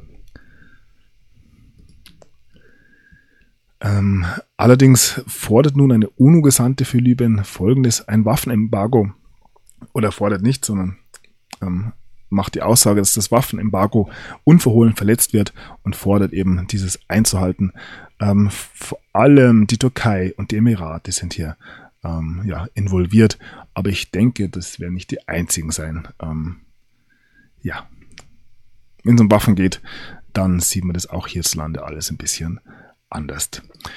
Allerdings fordert nun eine UNO-Gesandte für Libyen Folgendes: ein Waffenembargo, oder fordert nicht, sondern macht die Aussage, dass das Waffenembargo unverhohlen verletzt wird und fordert eben, dieses einzuhalten. Vor allem die Türkei und die Emirate sind hier involviert, aber ich denke, das werden nicht die einzigen sein. Wenn es um Waffen geht, dann sieht man das auch hierzulande alles ein bisschen anders.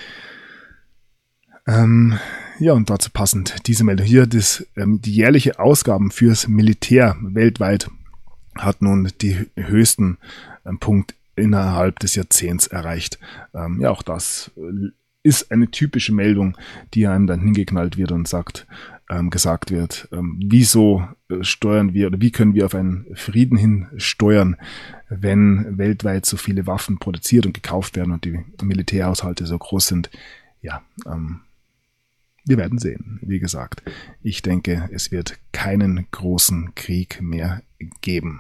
Und dazu passend diese Meldung hier, die jährliche Ausgaben fürs Militär weltweit hat nun die höchsten Punkt innerhalb des Jahrzehnts erreicht. Auch das ist eine typische Meldung, die einem dann hingeknallt wird und gesagt wird, wieso steuern wir oder wie können wir auf einen Frieden hin steuern, wenn weltweit so viele Waffen produziert und gekauft werden und die Militärhaushalte so groß sind. Ja, wir werden sehen. Wie gesagt, ich denke, es wird keinen großen Krieg mehr geben.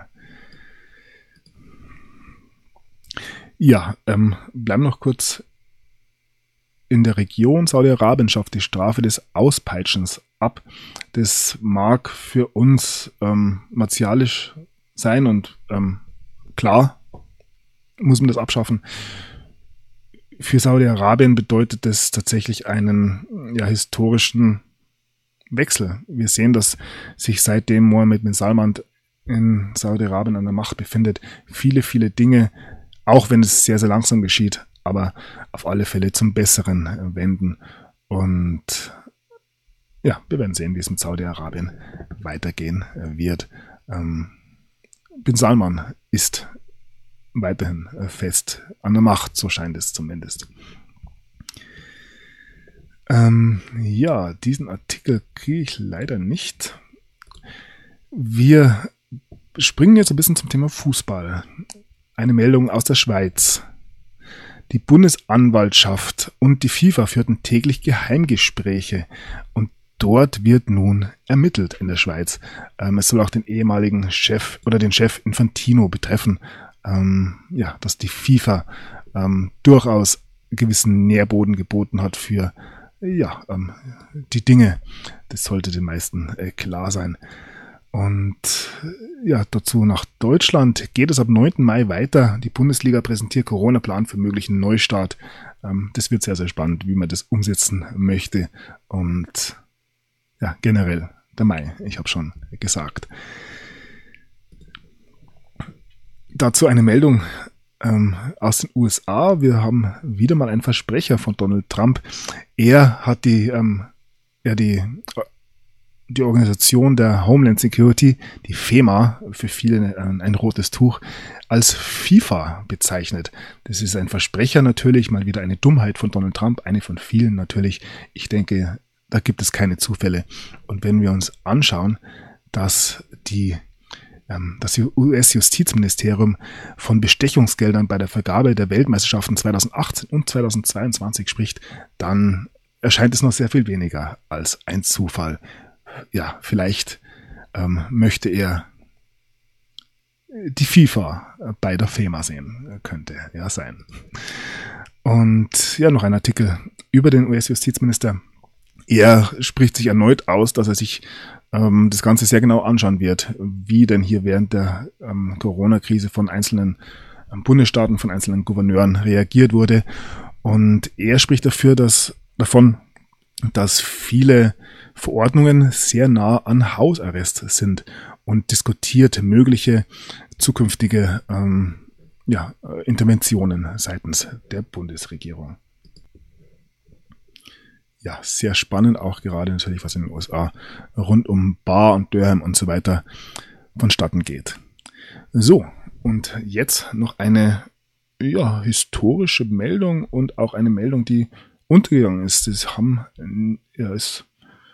Ja, bleiben noch kurz in der Region. Saudi-Arabien schafft die Strafe des Auspeitschens ab. Das mag für uns martialisch sein und klar muss man das abschaffen. Für Saudi-Arabien bedeutet das tatsächlich einen historischen Wechsel. Wir sehen, dass sich seitdem Mohammed bin Salman in Saudi-Arabien an der Macht befindet, viele, viele Dinge, auch wenn es sehr, sehr langsam geschieht, aber auf alle Fälle zum Besseren wenden. Und ja, wir werden sehen, wie es mit Saudi-Arabien weitergehen wird. Bin Salman ist weiterhin fest an der Macht, so scheint es zumindest. Diesen Artikel kriege ich leider nicht. Wir springen jetzt ein bisschen zum Thema Fußball. Eine Meldung aus der Schweiz. Die Bundesanwaltschaft und die FIFA führten täglich Geheimgespräche und dort wird nun ermittelt in der Schweiz. Es soll auch den ehemaligen Chef oder den Chef Infantino betreffen, dass die FIFA durchaus gewissen Nährboden geboten hat für die Dinge. Das sollte den meisten klar sein. Und dazu nach Deutschland geht es ab 9. Mai weiter. Die Bundesliga präsentiert Corona-Plan für möglichen Neustart. Das wird sehr, sehr spannend, wie man das umsetzen möchte. Und generell der Mai, ich habe schon gesagt. Dazu eine Meldung aus den USA. Wir haben wieder mal einen Versprecher von Donald Trump. Er hat die Organisation der Homeland Security, die FEMA, für viele ein rotes Tuch, als FIFA bezeichnet. Das ist ein Versprecher natürlich, mal wieder eine Dummheit von Donald Trump, eine von vielen natürlich. Ich denke, da gibt es keine Zufälle. Und wenn wir uns anschauen, dass das US-Justizministerium von Bestechungsgeldern bei der Vergabe der Weltmeisterschaften 2018 und 2022 spricht, dann erscheint es noch sehr viel weniger als ein Zufall. Ja, vielleicht möchte er die FIFA bei der FEMA sehen, könnte ja sein. Und noch ein Artikel über den US-Justizminister. Er spricht sich erneut aus, dass er sich das Ganze sehr genau anschauen wird, wie denn hier während der Corona-Krise von einzelnen Bundesstaaten, von einzelnen Gouverneuren reagiert wurde. Und er spricht davon, dass viele Verordnungen sehr nah an Hausarrest sind und diskutiert mögliche zukünftige Interventionen seitens der Bundesregierung. Ja, sehr spannend, auch gerade natürlich, was in den USA rund um Barr und Durham und so weiter vonstatten geht. So, und jetzt noch eine historische Meldung und auch eine Meldung, die untergegangen ist. Das ist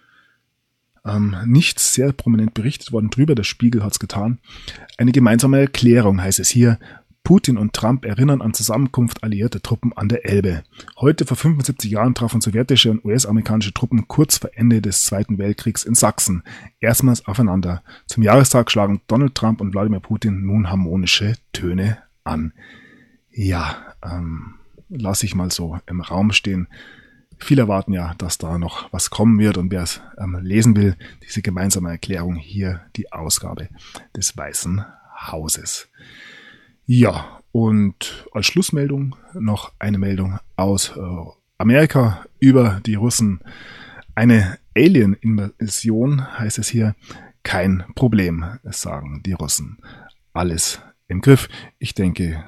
nicht sehr prominent berichtet worden drüber, der Spiegel hat es getan. Eine gemeinsame Erklärung heißt es hier. Putin und Trump erinnern an Zusammenkunft alliierter Truppen an der Elbe. Heute vor 75 Jahren trafen sowjetische und US-amerikanische Truppen kurz vor Ende des Zweiten Weltkriegs in Sachsen erstmals aufeinander. Zum Jahrestag schlagen Donald Trump und Wladimir Putin nun harmonische Töne an. Ja, lasse ich mal so im Raum stehen. Viele erwarten ja, dass da noch was kommen wird und wer es lesen will, diese gemeinsame Erklärung, hier die Ausgabe des Weißen Hauses. Ja, und als Schlussmeldung noch eine Meldung aus Amerika über die Russen. Eine Alien-Invasion heißt es hier, kein Problem, sagen die Russen. Alles im Griff. Ich denke,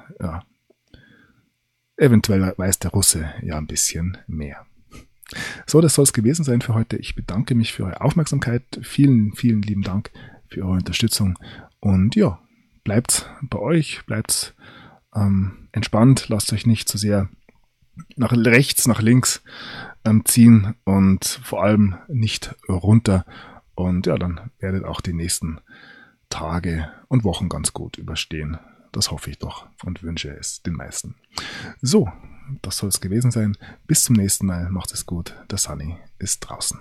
eventuell weiß der Russe ja ein bisschen mehr. So, das soll es gewesen sein für heute. Ich bedanke mich für eure Aufmerksamkeit. Vielen, vielen lieben Dank für eure Unterstützung. Und bleibt bei euch, bleibt entspannt, lasst euch nicht zu sehr nach rechts, nach links ziehen und vor allem nicht runter. Und ja, dann werdet auch die nächsten Tage und Wochen ganz gut überstehen. Das hoffe ich doch und wünsche es den meisten. So, das soll es gewesen sein. Bis zum nächsten Mal. Macht es gut. Der Sunny ist draußen.